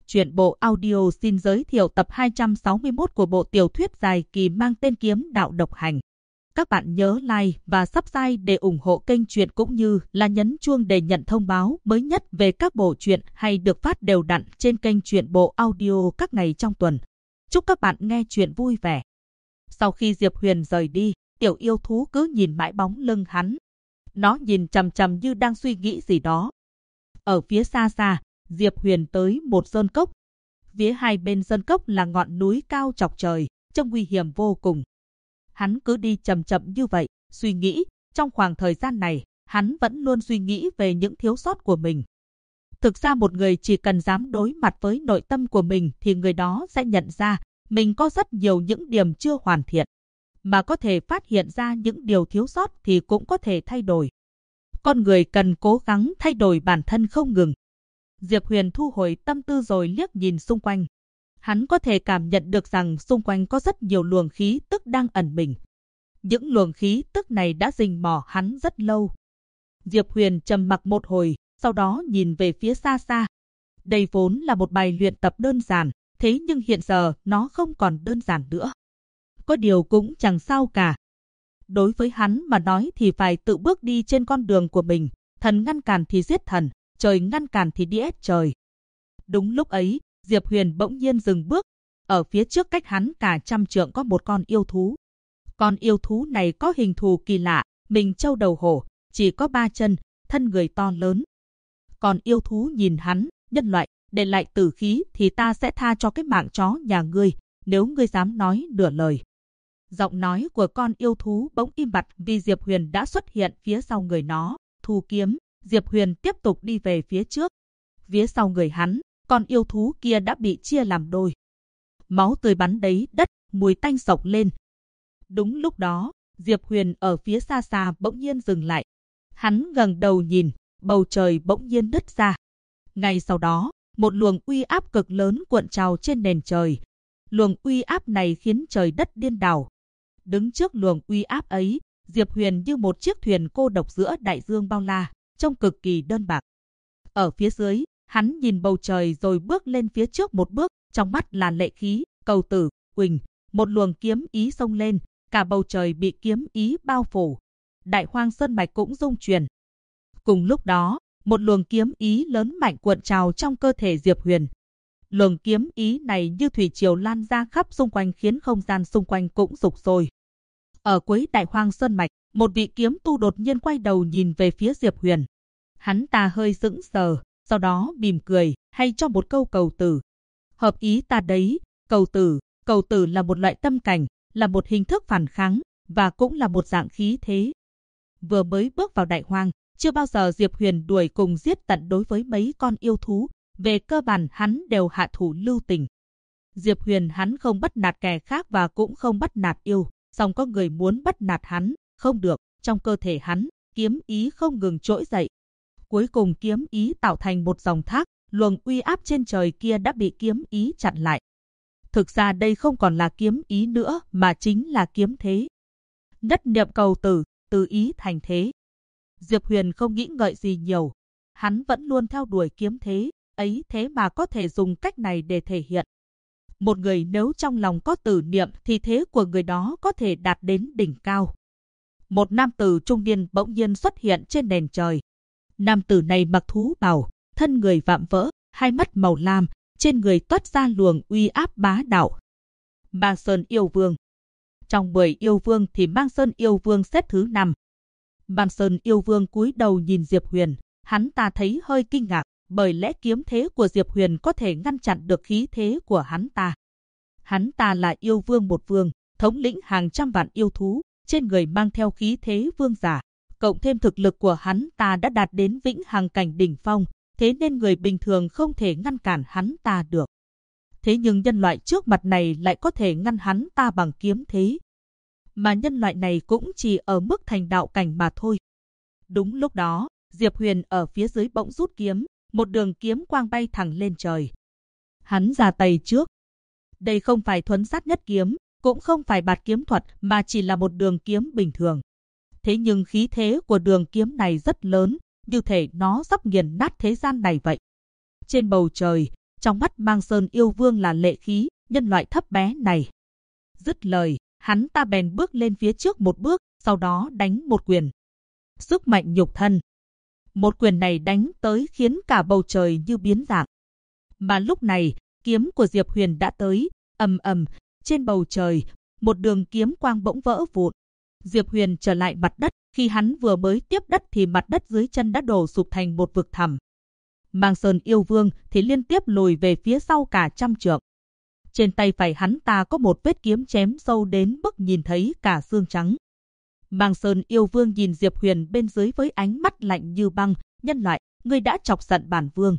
Truyện bộ audio xin giới thiệu tập 261 của bộ tiểu thuyết dài kỳ mang tên Kiếm Đạo Độc Hành. Các bạn nhớ like và subscribe để ủng hộ kênh truyện cũng như là nhấn chuông để nhận thông báo mới nhất về các bộ truyện hay được phát đều đặn trên kênh truyện bộ audio các ngày trong tuần. Chúc các bạn nghe truyện vui vẻ. Sau khi Diệp Huyền rời đi, tiểu yêu thú cứ nhìn mãi bóng lưng hắn. Nó nhìn chằm chằm như đang suy nghĩ gì đó. Ở phía xa xa, Diệp Huyền tới một sơn cốc. Phía hai bên sơn cốc là ngọn núi cao chọc trời, trông nguy hiểm vô cùng. Hắn cứ đi chậm chậm như vậy, suy nghĩ. Trong khoảng thời gian này, hắn vẫn luôn suy nghĩ về những thiếu sót của mình. Thực ra một người chỉ cần dám đối mặt với nội tâm của mình thì người đó sẽ nhận ra mình có rất nhiều những điểm chưa hoàn thiện. Mà có thể phát hiện ra những điều thiếu sót thì cũng có thể thay đổi. Con người cần cố gắng thay đổi bản thân không ngừng. Diệp Huyền thu hồi tâm tư rồi liếc nhìn xung quanh. Hắn có thể cảm nhận được rằng xung quanh có rất nhiều luồng khí tức đang ẩn mình. Những luồng khí tức này đã rình mò hắn rất lâu. Diệp Huyền trầm mặc một hồi, sau đó nhìn về phía xa xa. Đây vốn là một bài luyện tập đơn giản, thế nhưng hiện giờ nó không còn đơn giản nữa. Có điều cũng chẳng sao cả. Đối với hắn mà nói thì phải tự bước đi trên con đường của mình. Thần ngăn cản thì giết thần, trời ngăn cản thì đi ép trời. Đúng lúc ấy, Diệp Huyền bỗng nhiên dừng bước. Ở phía trước cách hắn cả 100 trượng có một con yêu thú. Con yêu thú này có hình thù kỳ lạ, mình trâu đầu hổ, chỉ có 3 chân, thân người to lớn. Còn yêu thú nhìn hắn, nhân loại, để lại tử khí thì ta sẽ tha cho cái mạng chó nhà ngươi, nếu ngươi dám nói nửa lời. Giọng nói của con yêu thú bỗng im bặt vì Diệp Huyền đã xuất hiện phía sau người nó. Thu kiếm, Diệp Huyền tiếp tục đi về phía trước. Phía sau người hắn, con yêu thú kia đã bị chia làm đôi. Máu tươi bắn đầy đất, mùi tanh sộc lên. Đúng lúc đó, Diệp Huyền ở phía xa xa bỗng nhiên dừng lại. Hắn ngẩng đầu nhìn, bầu trời bỗng nhiên nứt ra. Ngay sau đó, một luồng uy áp cực lớn cuộn trào trên nền trời. Luồng uy áp này khiến trời đất điên đảo. Đứng trước luồng uy áp ấy, Diệp Huyền như một chiếc thuyền cô độc giữa đại dương bao la, trông cực kỳ đơn bạc. Ở phía dưới, hắn nhìn bầu trời rồi bước lên phía trước một bước, trong mắt là lệ khí, cầu tử, quỳnh, một luồng kiếm ý xông lên, cả bầu trời bị kiếm ý bao phủ. Đại hoang sơn mạch cũng rung chuyển. Cùng lúc đó, một luồng kiếm ý lớn mạnh cuộn trào trong cơ thể Diệp Huyền. Luồng kiếm ý này như thủy triều lan ra khắp xung quanh khiến không gian xung quanh cũng sục sôi. Ở cuối đại hoang sơn mạch, một vị kiếm tu đột nhiên quay đầu nhìn về phía Diệp Huyền. Hắn ta hơi sững sờ, sau đó mỉm cười, hay cho một câu cầu tử. Hợp ý ta đấy, cầu tử là một loại tâm cảnh, là một hình thức phản kháng, và cũng là một dạng khí thế. Vừa mới bước vào đại hoang, chưa bao giờ Diệp Huyền đuổi cùng giết tận đối với mấy con yêu thú, về cơ bản hắn đều hạ thủ lưu tình. Diệp Huyền hắn không bắt nạt kẻ khác và cũng không bắt nạt yêu, song có người muốn bắt nạt hắn, không được, trong cơ thể hắn, kiếm ý không ngừng trỗi dậy. Cuối cùng kiếm ý tạo thành một dòng thác, luồng uy áp trên trời kia đã bị kiếm ý chặn lại. Thực ra đây không còn là kiếm ý nữa mà chính là kiếm thế. Nhất niệm cầu tử, từ ý thành thế. Diệp Huyền không nghĩ ngợi gì nhiều. Hắn vẫn luôn theo đuổi kiếm thế, ấy thế mà có thể dùng cách này để thể hiện. Một người nếu trong lòng có tử niệm thì thế của người đó có thể đạt đến đỉnh cao. Một nam tử trung niên bỗng nhiên xuất hiện trên nền trời. Nam tử này mặc thú bào, thân người vạm vỡ, hai mắt màu lam, trên người toát ra luồng uy áp bá đạo. Mang Sơn Yêu Vương. Trong 10 yêu vương thì Mang Sơn Yêu Vương xếp thứ 5. Mang Sơn Yêu Vương cúi đầu nhìn Diệp Huyền, hắn ta thấy hơi kinh ngạc, bởi lẽ kiếm thế của Diệp Huyền có thể ngăn chặn được khí thế của hắn ta. Hắn ta là yêu vương một vương, thống lĩnh hàng trăm vạn yêu thú, trên người mang theo khí thế vương giả. Cộng thêm thực lực của hắn ta đã đạt đến vĩnh hằng cảnh đỉnh phong, thế nên người bình thường không thể ngăn cản hắn ta được. Thế nhưng nhân loại trước mặt này lại có thể ngăn hắn ta bằng kiếm thế. Mà nhân loại này cũng chỉ ở mức thành đạo cảnh mà thôi. Đúng lúc đó, Diệp Huyền ở phía dưới bỗng rút kiếm, một đường kiếm quang bay thẳng lên trời. Hắn ra tay trước. Đây không phải thuấn sát nhất kiếm, cũng không phải bạt kiếm thuật mà chỉ là một đường kiếm bình thường. Thế nhưng khí thế của đường kiếm này rất lớn, như thể nó sắp nghiền nát thế gian này vậy. Trên bầu trời, trong mắt Mang Sơn yêu vương là lệ khí, nhân loại thấp bé này. Dứt lời, hắn ta bèn bước lên phía trước một bước, sau đó đánh một quyền. Sức mạnh nhục thân. Một quyền này đánh tới khiến cả bầu trời như biến dạng. Mà lúc này, kiếm của Diệp Huyền đã tới, ầm ầm, trên bầu trời, một đường kiếm quang bỗng vỡ vụn. Diệp Huyền trở lại mặt đất, khi hắn vừa mới tiếp đất thì mặt đất dưới chân đã đổ sụp thành một vực thẳm. Mang Sơn yêu vương thì liên tiếp lùi về phía sau cả trăm trượng. Trên tay phải hắn ta có một vết kiếm chém sâu đến mức nhìn thấy cả xương trắng. Mang Sơn yêu vương nhìn Diệp Huyền bên dưới với ánh mắt lạnh như băng, nhân loại, ngươi đã chọc giận bản vương.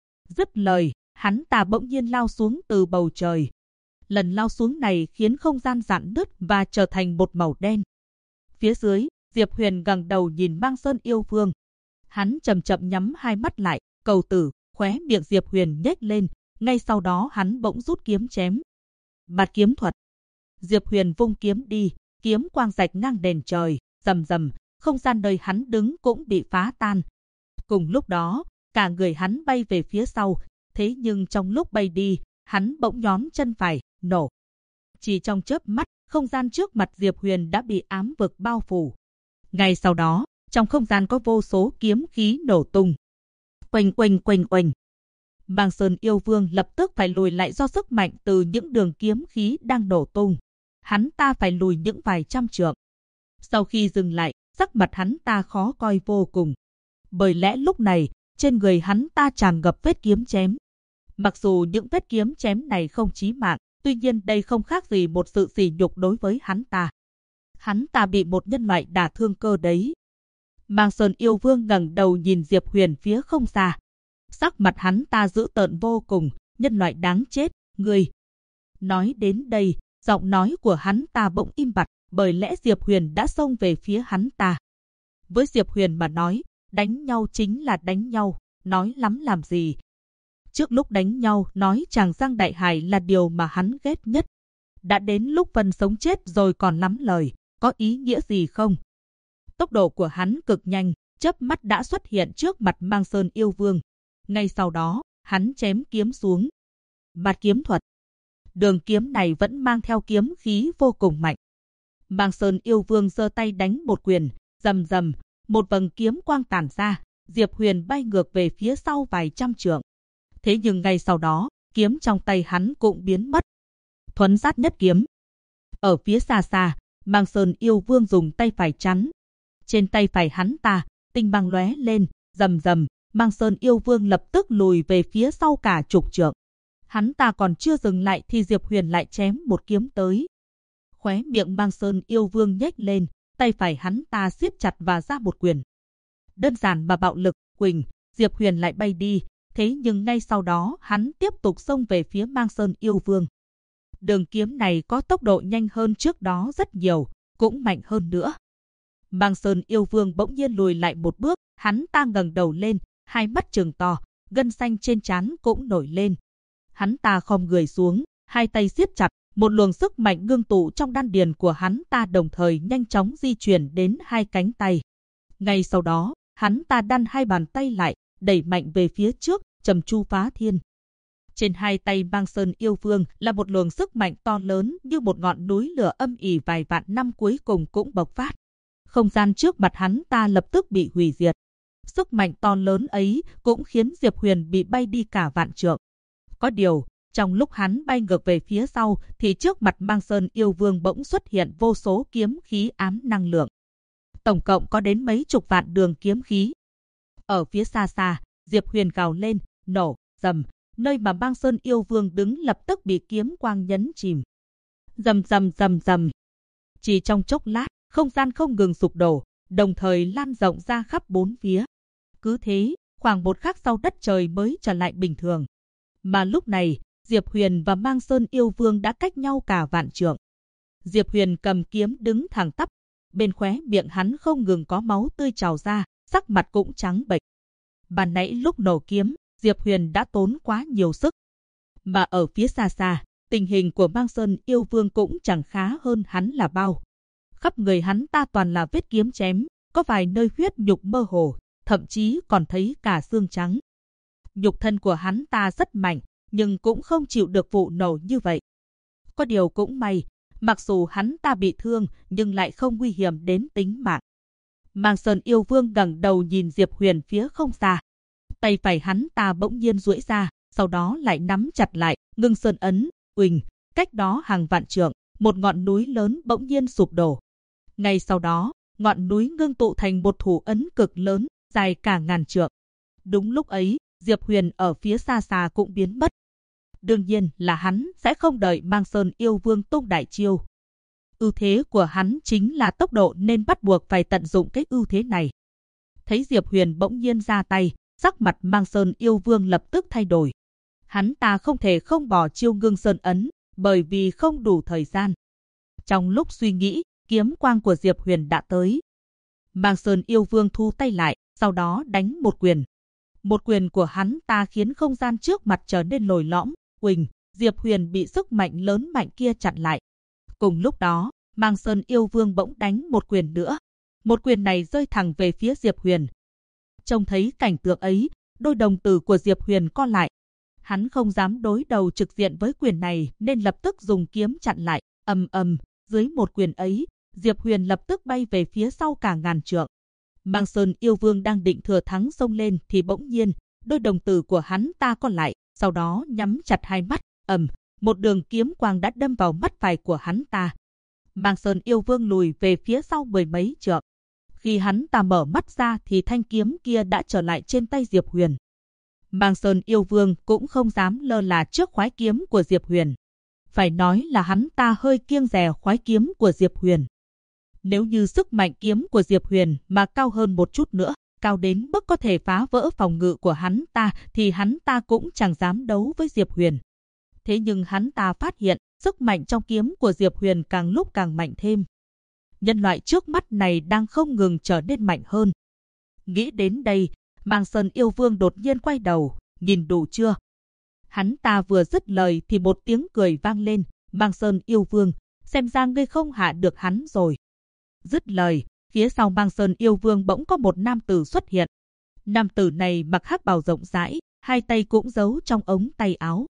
Dứt lời, hắn ta bỗng nhiên lao xuống từ bầu trời. Lần lao xuống này khiến không gian rạn nứt và trở thành một màu đen. Phía dưới, Diệp Huyền ngẩng đầu nhìn Mang Sơn yêu vương. Hắn chậm chậm nhắm hai mắt lại, cầu tử, khóe miệng Diệp Huyền nhếch lên, ngay sau đó hắn bỗng rút kiếm chém. Bạt kiếm thuật. Diệp Huyền vung kiếm đi, kiếm quang rạch ngang nền trời, rầm rầm, không gian nơi hắn đứng cũng bị phá tan. Cùng lúc đó, cả người hắn bay về phía sau, thế nhưng trong lúc bay đi, hắn bỗng nhón chân phải, nổ. Chỉ trong chớp mắt, không gian trước mặt Diệp Huyền đã bị ám vực bao phủ. Ngay sau đó, trong không gian có vô số kiếm khí nổ tung. Oanh oanh oanh oanh. Mang Sơn yêu vương lập tức phải lùi lại do sức mạnh từ những đường kiếm khí đang nổ tung. Hắn ta phải lùi những vài trăm trượng. Sau khi dừng lại, sắc mặt hắn ta khó coi vô cùng. Bởi lẽ lúc này, trên người hắn ta tràn ngập vết kiếm chém. Mặc dù những vết kiếm chém này không chí mạng, tuy nhiên đây không khác gì một sự sỉ nhục đối với hắn ta. Hắn ta bị một nhân loại đả thương cơ đấy. Mang Sơn yêu vương ngẩng đầu nhìn Diệp Huyền phía không xa. Sắc mặt hắn ta dữ tợn vô cùng, nhân loại đáng chết, ngươi. Nói đến đây, giọng nói của hắn ta bỗng im bặt, bởi lẽ Diệp Huyền đã xông về phía hắn ta. Với Diệp Huyền mà nói, đánh nhau chính là đánh nhau, nói lắm làm gì. Trước lúc đánh nhau, nói tràng giang đại hải là điều mà hắn ghét nhất. Đã đến lúc phân sống chết rồi còn lắm lời, có ý nghĩa gì không? Tốc độ của hắn cực nhanh, chớp mắt đã xuất hiện trước mặt Mang Sơn yêu vương. Ngay sau đó, hắn chém kiếm xuống. Bạt kiếm thuật. Đường kiếm này vẫn mang theo kiếm khí vô cùng mạnh. Mang Sơn yêu vương giơ tay đánh một quyền, rầm rầm, một vầng kiếm quang tản ra, Diệp Huyền bay ngược về phía sau vài trăm trượng. Thế nhưng ngay sau đó, kiếm trong tay hắn cũng biến mất. Thuấn sát nhất kiếm. Ở phía xa xa, Mang Sơn yêu vương dùng tay phải chắn. Trên tay phải hắn ta, tinh băng lóe lên, rầm rầm, Mang Sơn yêu vương lập tức lùi về phía sau cả chục trượng. Hắn ta còn chưa dừng lại thì Diệp Huyền lại chém một kiếm tới. Khóe miệng Mang Sơn yêu vương nhếch lên, tay phải hắn ta siết chặt và ra một quyền. Đơn giản mà bạo lực, quỳnh, Diệp Huyền lại bay đi, thế nhưng ngay sau đó hắn tiếp tục xông về phía Mang Sơn yêu vương. Đường kiếm này có tốc độ nhanh hơn trước đó rất nhiều, cũng mạnh hơn nữa. Mang Sơn yêu vương bỗng nhiên lùi lại một bước, hắn ta ngẩng đầu lên, hai mắt trừng to, gân xanh trên trán cũng nổi lên. Hắn ta khom người xuống, hai tay siết chặt, một luồng sức mạnh ngưng tụ trong đan điền của hắn ta đồng thời nhanh chóng di chuyển đến hai cánh tay. Ngay sau đó, hắn ta đan hai bàn tay lại, đẩy mạnh về phía trước, trầm chu phá thiên. Trên hai tay Mang Sơn yêu vương là một luồng sức mạnh to lớn như một ngọn núi lửa âm ỉ vài vạn năm cuối cùng cũng bộc phát. Không gian trước mặt hắn ta lập tức bị hủy diệt. Sức mạnh to lớn ấy cũng khiến Diệp Huyền bị bay đi cả vạn trượng. Có điều, trong lúc hắn bay ngược về phía sau thì trước mặt Mang Sơn yêu vương bỗng xuất hiện vô số kiếm khí ám năng lượng. Tổng cộng có đến mấy chục vạn đường kiếm khí. Ở phía xa xa, Diệp Huyền gào lên, nổ, rầm, nơi mà Mang Sơn yêu vương đứng lập tức bị kiếm quang nhấn chìm. Rầm rầm rầm rầm. Chỉ trong chốc lát, không gian không ngừng sụp đổ, đồng thời lan rộng ra khắp bốn phía. Cứ thế, khoảng một khắc sau đất trời mới trở lại bình thường. Mà lúc này, Diệp Huyền và Mang Sơn yêu vương đã cách nhau cả vạn trượng. Diệp Huyền cầm kiếm đứng thẳng tắp, bên khóe miệng hắn không ngừng có máu tươi trào ra, sắc mặt cũng trắng bệch. Ban nãy lúc nổ kiếm, Diệp Huyền đã tốn quá nhiều sức. Mà ở phía xa xa, tình hình của Mang Sơn yêu vương cũng chẳng khá hơn hắn là bao. Khắp người hắn ta toàn là vết kiếm chém, có vài nơi huyết nhục mơ hồ, thậm chí còn thấy cả xương trắng. Nhục thân của hắn ta rất mạnh, nhưng cũng không chịu được vụ nổ như vậy. Có điều cũng may, mặc dù hắn ta bị thương nhưng lại không nguy hiểm đến tính mạng. Mang Sơn yêu vương ngẩng đầu nhìn Diệp Huyền phía không xa. Tay phải hắn ta bỗng nhiên duỗi ra, sau đó lại nắm chặt lại, ngưng sơn ấn, uỳnh, cách đó hàng vạn trượng, một ngọn núi lớn bỗng nhiên sụp đổ. Ngay sau đó, ngọn núi ngưng tụ thành một thủ ấn cực lớn, dài cả ngàn trượng. Đúng lúc ấy, Diệp Huyền ở phía xa xa cũng biến mất. Đương nhiên là hắn sẽ không đợi Mang Sơn yêu vương tung đại chiêu. Ưu thế của hắn chính là tốc độ nên bắt buộc phải tận dụng cái ưu thế này. Thấy Diệp Huyền bỗng nhiên ra tay, sắc mặt Mang Sơn yêu vương lập tức thay đổi. Hắn ta không thể không bỏ chiêu ngưng sơn ấn, bởi vì không đủ thời gian. Trong lúc suy nghĩ, kiếm quang của Diệp Huyền đã tới. Mang Sơn yêu vương thu tay lại, sau đó đánh một quyền. Một quyền của hắn ta khiến không gian trước mặt trở nên lồi lõm, uỳnh, Diệp Huyền bị sức mạnh lớn mạnh kia chặn lại. Cùng lúc đó, Mang Sơn yêu vương bỗng đánh một quyền nữa. Một quyền này rơi thẳng về phía Diệp Huyền. Trông thấy cảnh tượng ấy, đôi đồng tử của Diệp Huyền co lại. Hắn không dám đối đầu trực diện với quyền này nên lập tức dùng kiếm chặn lại. Ầm ầm, dưới một quyền ấy, Diệp Huyền lập tức bay về phía sau cả ngàn trượng. Mang Sơn yêu vương đang định thừa thắng xông lên thì bỗng nhiên, đôi đồng tử của hắn ta co lại, sau đó nhắm chặt hai mắt. Một đường kiếm quang đã đâm vào mắt phải của hắn ta. Mang Sơn yêu vương lùi về phía sau mười mấy trượng. Khi hắn ta mở mắt ra thì thanh kiếm kia đã trở lại trên tay Diệp Huyền. Mang Sơn yêu vương cũng không dám lơ là trước khoái kiếm của Diệp Huyền. Phải nói là hắn ta hơi kiêng dè khoái kiếm của Diệp Huyền. Nếu như sức mạnh kiếm của Diệp Huyền mà cao hơn một chút nữa, cao đến mức có thể phá vỡ phòng ngự của hắn ta thì hắn ta cũng chẳng dám đấu với Diệp Huyền. Thế nhưng hắn ta phát hiện sức mạnh trong kiếm của Diệp Huyền càng lúc càng mạnh thêm. Nhân loại trước mắt này đang không ngừng trở nên mạnh hơn. Nghĩ đến đây, Mang Sơn yêu vương đột nhiên quay đầu, nhìn đủ chưa? Hắn ta vừa dứt lời thì một tiếng cười vang lên. Mang Sơn yêu vương, xem ra ngươi không hạ được hắn rồi. Dứt lời, phía sau Mang Sơn yêu vương bỗng có một nam tử xuất hiện. Nam tử này mặc hắc bào rộng rãi, hai tay cũng giấu trong ống tay áo.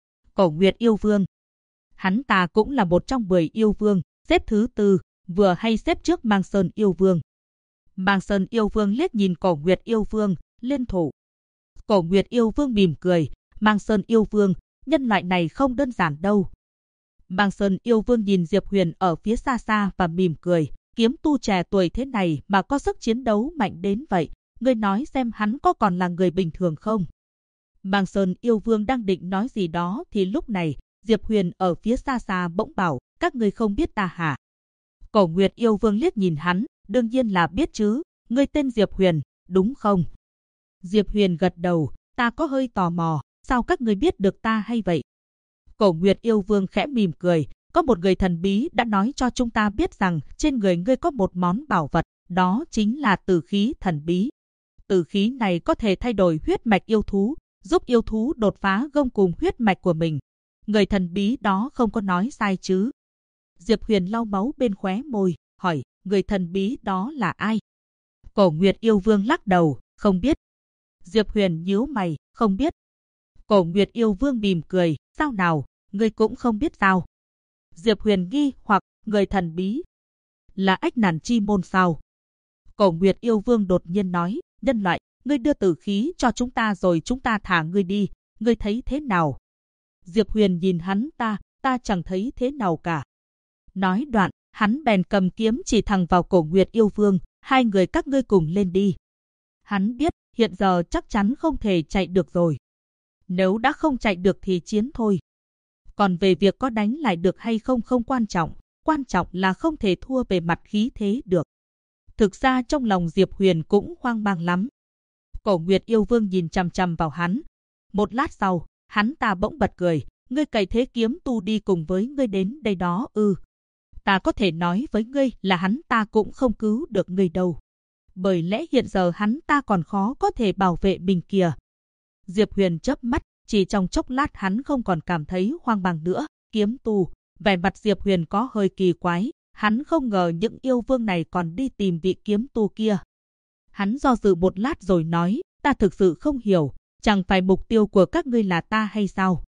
Cổ Nguyệt yêu vương. Hắn ta cũng là một trong 10 yêu vương, xếp thứ 4, vừa hay xếp trước Mang Sơn yêu vương. Mang Sơn yêu vương liếc nhìn Cổ Nguyệt yêu vương, liên thủ. Cổ Nguyệt yêu vương mỉm cười, Mang Sơn yêu vương, nhân loại này không đơn giản đâu. Mang Sơn yêu vương nhìn Diệp Huyền ở phía xa xa và mỉm cười, kiếm tu trẻ tuổi thế này mà có sức chiến đấu mạnh đến vậy, ngươi nói xem hắn có còn là người bình thường không? Mang Sơn yêu vương đang định nói gì đó thì lúc này, Diệp Huyền ở phía xa xa bỗng bảo, các ngươi không biết ta hả? Cổ Nguyệt yêu vương liếc nhìn hắn, đương nhiên là biết chứ, ngươi tên Diệp Huyền, đúng không? Diệp Huyền gật đầu, ta có hơi tò mò, sao các ngươi biết được ta hay vậy? Cổ Nguyệt yêu vương khẽ mỉm cười, có một người thần bí đã nói cho chúng ta biết rằng trên người ngươi có một món bảo vật, đó chính là tử khí thần bí. Tử khí này có thể thay đổi huyết mạch yêu thú, giúp yêu thú đột phá gông cùng huyết mạch của mình. Người thần bí đó không có nói sai chứ? Diệp Huyền lau máu bên khóe môi, hỏi, người thần bí đó là ai? Cổ Nguyệt yêu vương lắc đầu, không biết. Diệp Huyền nhíu mày, không biết. Cổ Nguyệt yêu vương mỉm cười, sao nào, ngươi cũng không biết sao? Diệp Huyền nghi hoặc, người thần bí là Ách Nàn Chi Môn sao? Cổ Nguyệt yêu vương đột nhiên nói, nhân loại, ngươi đưa tử khí cho chúng ta rồi chúng ta thả ngươi đi, ngươi thấy thế nào? Diệp Huyền nhìn hắn ta chẳng thấy thế nào cả. Nói đoạn, hắn bèn cầm kiếm chỉ thẳng vào Cổ Nguyệt yêu vương, hai người các ngươi cùng lên đi. Hắn biết, hiện giờ chắc chắn không thể chạy được rồi. Nếu đã không chạy được thì chiến thôi. Còn về việc có đánh lại được hay không không quan trọng là không thể thua về mặt khí thế được. Thực ra trong lòng Diệp Huyền cũng hoang mang lắm. Cổ Nguyệt yêu vương nhìn chằm chằm vào hắn. Một lát sau, hắn ta bỗng bật cười, ngươi cày thế kiếm tu đi cùng với ngươi đến đây đó ư? Ta có thể nói với ngươi là hắn ta cũng không cứu được ngươi đâu. Bởi lẽ hiện giờ hắn ta còn khó có thể bảo vệ mình kìa. Diệp Huyền chớp mắt, chỉ trong chốc lát hắn không còn cảm thấy hoang mang nữa. Kiếm tu, vẻ mặt Diệp Huyền có hơi kỳ quái, hắn không ngờ những yêu vương này còn đi tìm vị kiếm tu kia. Hắn do dự một lát rồi nói, ta thực sự không hiểu, chẳng phải mục tiêu của các ngươi là ta hay sao?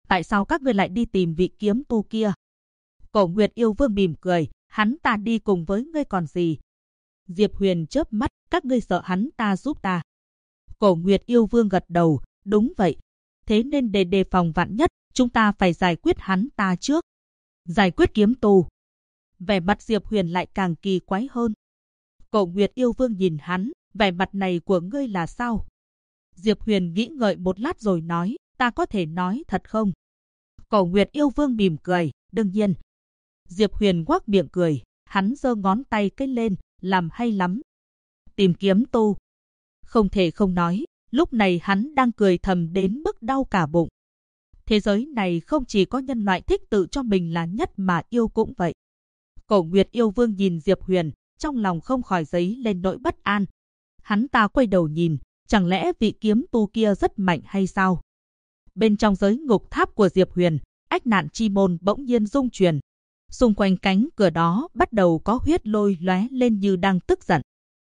tại sao các ngươi lại đi tìm vị kiếm tu kia? Cổ Nguyệt yêu vương mỉm cười, hắn ta đi cùng với ngươi còn gì? Diệp Huyền chớp mắt, các ngươi sợ hắn ta giúp ta. Cổ Nguyệt yêu vương gật đầu, đúng vậy. Thế nên để đề phòng vạn nhất, chúng ta phải giải quyết hắn ta trước. Giải quyết kiếm tu. Vẻ mặt Diệp Huyền lại càng kỳ quái hơn. Cổ Nguyệt yêu vương nhìn hắn, vẻ mặt này của ngươi là sao? Diệp Huyền nghĩ ngợi một lát rồi nói, ta có thể nói thật không? Cổ Nguyệt yêu vương mỉm cười, đương nhiên. Diệp Huyền ngoác miệng cười, hắn giơ ngón tay cái lên, làm hay lắm. Tìm kiếm tu. Không thể không nói, lúc này hắn đang cười thầm đến mức đau cả bụng. Thế giới này không chỉ có nhân loại thích tự cho mình là nhất mà yêu cũng vậy. Cổ Nguyệt yêu vương nhìn Diệp Huyền, trong lòng không khỏi dấy lên nỗi bất an. Hắn ta quay đầu nhìn, chẳng lẽ vị kiếm tu kia rất mạnh hay sao? Bên trong giới ngục tháp của Diệp Huyền, ách nạn chi môn bỗng nhiên rung chuyển. Xung quanh cánh cửa đó bắt đầu có huyết lôi lóe lên như đang tức giận.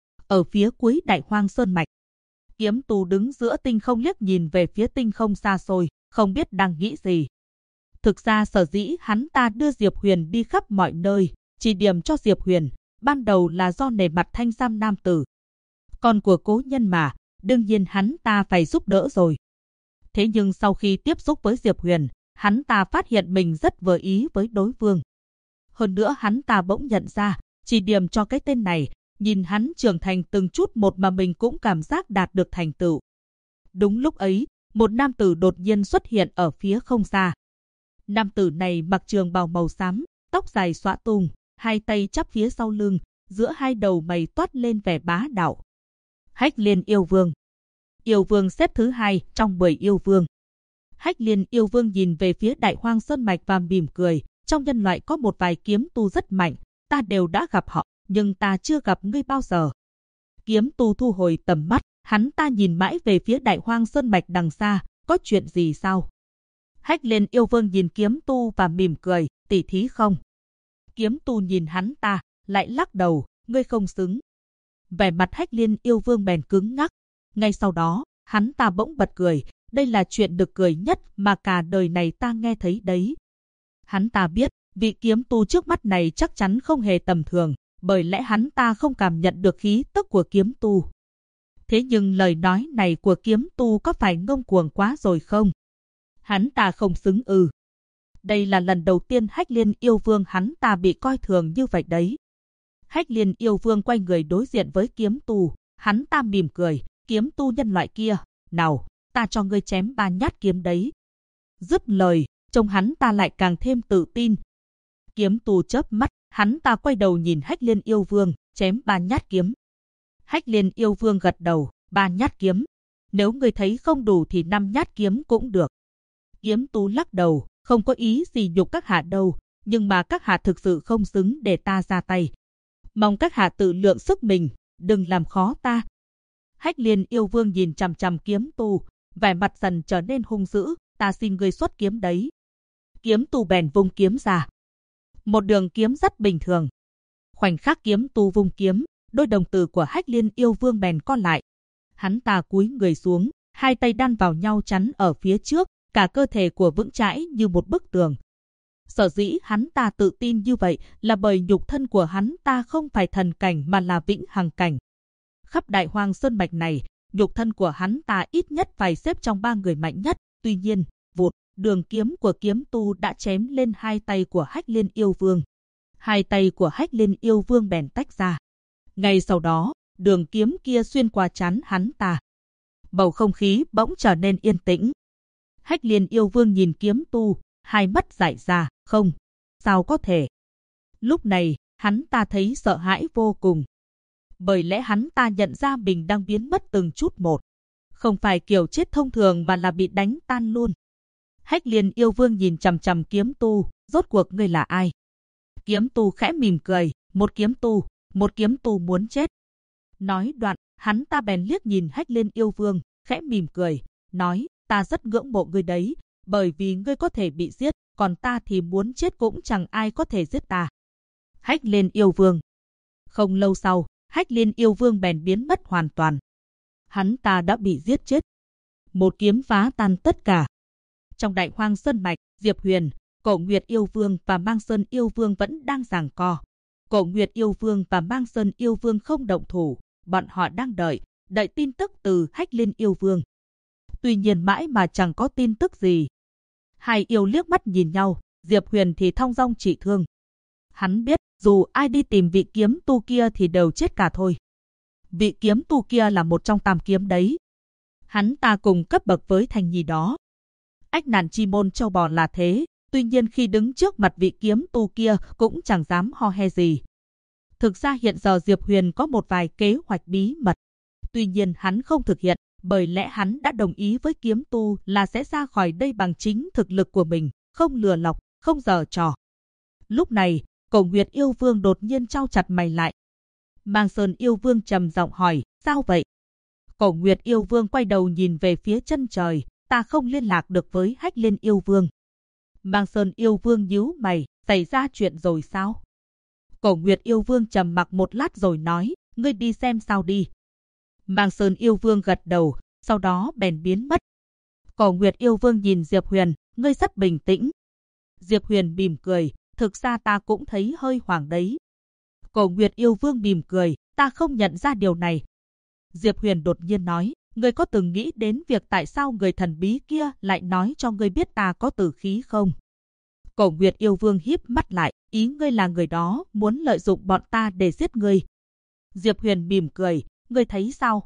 Ở phía cuối Đại Hoang Sơn Mạch, kiếm tu đứng giữa tinh không liếc nhìn về phía tinh không xa xôi, không biết đang nghĩ gì. Thực ra sở dĩ hắn ta đưa Diệp Huyền đi khắp mọi nơi, chỉ điểm cho Diệp Huyền, ban đầu là do nể mặt thanh sam nam tử. Con của cố nhân mà, đương nhiên hắn ta phải giúp đỡ rồi. Thế nhưng sau khi tiếp xúc với Diệp Huyền, hắn ta phát hiện mình rất vừa ý với đối phương. Hơn nữa hắn ta bỗng nhận ra, chỉ điểm cho cái tên này, nhìn hắn trưởng thành từng chút một mà mình cũng cảm giác đạt được thành tựu. Đúng lúc ấy, một nam tử đột nhiên xuất hiện ở phía không xa. Nam tử này mặc trường bào màu xám, tóc dài xõa tung, hai tay chắp phía sau lưng, giữa hai đầu mày toát lên vẻ bá đạo. Hách Liên yêu vương. Yêu vương xếp thứ 2 trong 10 yêu vương. Hách Liên yêu vương nhìn về phía Đại Hoang Sơn Mạch và mỉm cười, trong nhân loại có một vài kiếm tu rất mạnh, ta đều đã gặp họ, nhưng ta chưa gặp ngươi bao giờ. Kiếm tu thu hồi tầm mắt, hắn ta nhìn mãi về phía Đại Hoang Sơn Mạch đằng xa, có chuyện gì sao? Hách Liên yêu vương nhìn kiếm tu và mỉm cười, tỉ thí không? Kiếm tu nhìn hắn ta, lại lắc đầu, ngươi không xứng. Vẻ mặt Hách Liên yêu vương bèn cứng ngắc. Ngay sau đó, hắn ta bỗng bật cười, đây là chuyện được cười nhất mà cả đời này ta nghe thấy đấy. Hắn ta biết, vị kiếm tu trước mắt này chắc chắn không hề tầm thường, bởi lẽ hắn ta không cảm nhận được khí tức của kiếm tu. Thế nhưng lời nói này của kiếm tu có phải ngông cuồng quá rồi không? Hắn ta không xứng ư? Đây là lần đầu tiên Hách Liên yêu vương hắn ta bị coi thường như vậy đấy. Hách Liên yêu vương quay người đối diện với kiếm tu, hắn ta mỉm cười, kiếm tu nhân loại kia, nào, ta cho ngươi chém 3 nhát kiếm đấy. Dứt lời, trông hắn ta lại càng thêm tự tin. Kiếm tu chớp mắt, hắn ta quay đầu nhìn Hách Liên yêu vương, chém 3 nhát kiếm. Hách Liên yêu vương gật đầu, 3 nhát kiếm. Nếu ngươi thấy không đủ thì 5 nhát kiếm cũng được. Kiếm tu lắc đầu, không có ý gì nhục các hạ đâu, nhưng mà các hạ thực sự không xứng để ta ra tay. Mong các hạ tự lượng sức mình, đừng làm khó ta. Hách Liên yêu vương nhìn chằm chằm kiếm tu, vẻ mặt dần trở nên hung dữ, ta xin ngươi xuất kiếm đấy. Kiếm tu bèn vung kiếm ra. Một đường kiếm rất bình thường. Khoảnh khắc kiếm tu vung kiếm, đôi đồng tử của Hách Liên yêu vương bèn co lại. Hắn ta cúi người xuống, hai tay đan vào nhau chắn ở phía trước, cả cơ thể của vững chãi như một bức tường. Sở dĩ hắn ta tự tin như vậy là bởi nhục thân của hắn ta không phải thần cảnh mà là vĩnh hằng cảnh. Khắp Đại Hoang Sơn Mạch này, nhục thân của hắn ta ít nhất phải xếp trong 3 người mạnh nhất. Tuy nhiên, vụt, đường kiếm của kiếm tu đã chém lên hai tay của Hách Liên yêu vương. Hai tay của Hách Liên yêu vương bèn tách ra. Ngay sau đó, đường kiếm kia xuyên qua trán hắn ta. Bầu không khí bỗng trở nên yên tĩnh. Hách Liên yêu vương nhìn kiếm tu, hai mắt dại ra, không, sao có thể. Lúc này, hắn ta thấy sợ hãi vô cùng. Bởi lẽ hắn ta nhận ra mình đang biến mất từng chút một. Không phải kiểu chết thông thường mà là bị đánh tan luôn. Hách Liên yêu vương nhìn chằm chằm kiếm tu, rốt cuộc ngươi là ai? Kiếm tu khẽ mỉm cười, một kiếm tu muốn chết. Nói đoạn, hắn ta bèn liếc nhìn Hách Liên yêu vương, khẽ mỉm cười, nói, ta rất ngưỡng mộ ngươi đấy, bởi vì ngươi có thể bị giết, còn ta thì muốn chết cũng chẳng ai có thể giết ta. Hách Liên yêu vương. Không lâu sau, Hách Liên yêu vương bèn biến mất hoàn toàn. Hắn ta đã bị giết chết. Một kiếm phá tan tất cả. Trong Đại Hoang Sơn Mạch, Diệp Huyền, Cổ Nguyệt Yêu Vương và Mang Sơn Yêu Vương vẫn đang giằng co. Cổ Nguyệt Yêu Vương và Mang Sơn Yêu Vương không động thủ, bọn họ đang đợi tin tức từ Hách Liên Yêu Vương. Tuy nhiên mãi mà chẳng có tin tức gì. Hai yêu liếc mắt nhìn nhau, Diệp Huyền thì thong dong trị thương. Hắn biết, dù ai đi tìm vị kiếm tu kia thì đều chết cả thôi. Vị kiếm tu kia là một trong tam kiếm đấy. Hắn ta cùng cấp bậc với Thanh Nhi đó. Ách Nạn Chi Môn châu bò là thế, tuy nhiên khi đứng trước mặt vị kiếm tu kia cũng chẳng dám ho he gì. Thực ra hiện giờ Diệp Huyền có một vài kế hoạch bí mật. Tuy nhiên hắn không thực hiện, bởi lẽ hắn đã đồng ý với kiếm tu là sẽ ra khỏi đây bằng chính thực lực của mình, không lừa lọc, không giở trò. Lúc này, Cổ Nguyệt Yêu Vương đột nhiên chau chặt mày lại. Mang Sơn Yêu Vương trầm giọng hỏi, sao vậy? Cổ Nguyệt Yêu Vương quay đầu nhìn về phía chân trời, ta không liên lạc được với Hách Liên Yêu Vương. Mang Sơn Yêu Vương nhíu mày, xảy ra chuyện rồi sao? Cổ Nguyệt Yêu Vương trầm mặc một lát rồi nói, ngươi đi xem sao đi. Mang Sơn Yêu Vương gật đầu, sau đó bèn biến mất. Cổ Nguyệt Yêu Vương nhìn Diệp Huyền, ngươi rất bình tĩnh. Diệp Huyền mỉm cười, thực ra ta cũng thấy hơi hoảng đấy. Cổ Nguyệt Yêu Vương mỉm cười, ta không nhận ra điều này. Diệp Huyền đột nhiên nói, ngươi có từng nghĩ đến việc tại sao người thần bí kia lại nói cho ngươi biết ta có tử khí không? Cổ Nguyệt Yêu Vương híp mắt lại, ý ngươi là người đó muốn lợi dụng bọn ta để giết ngươi. Diệp Huyền mỉm cười, ngươi thấy sao?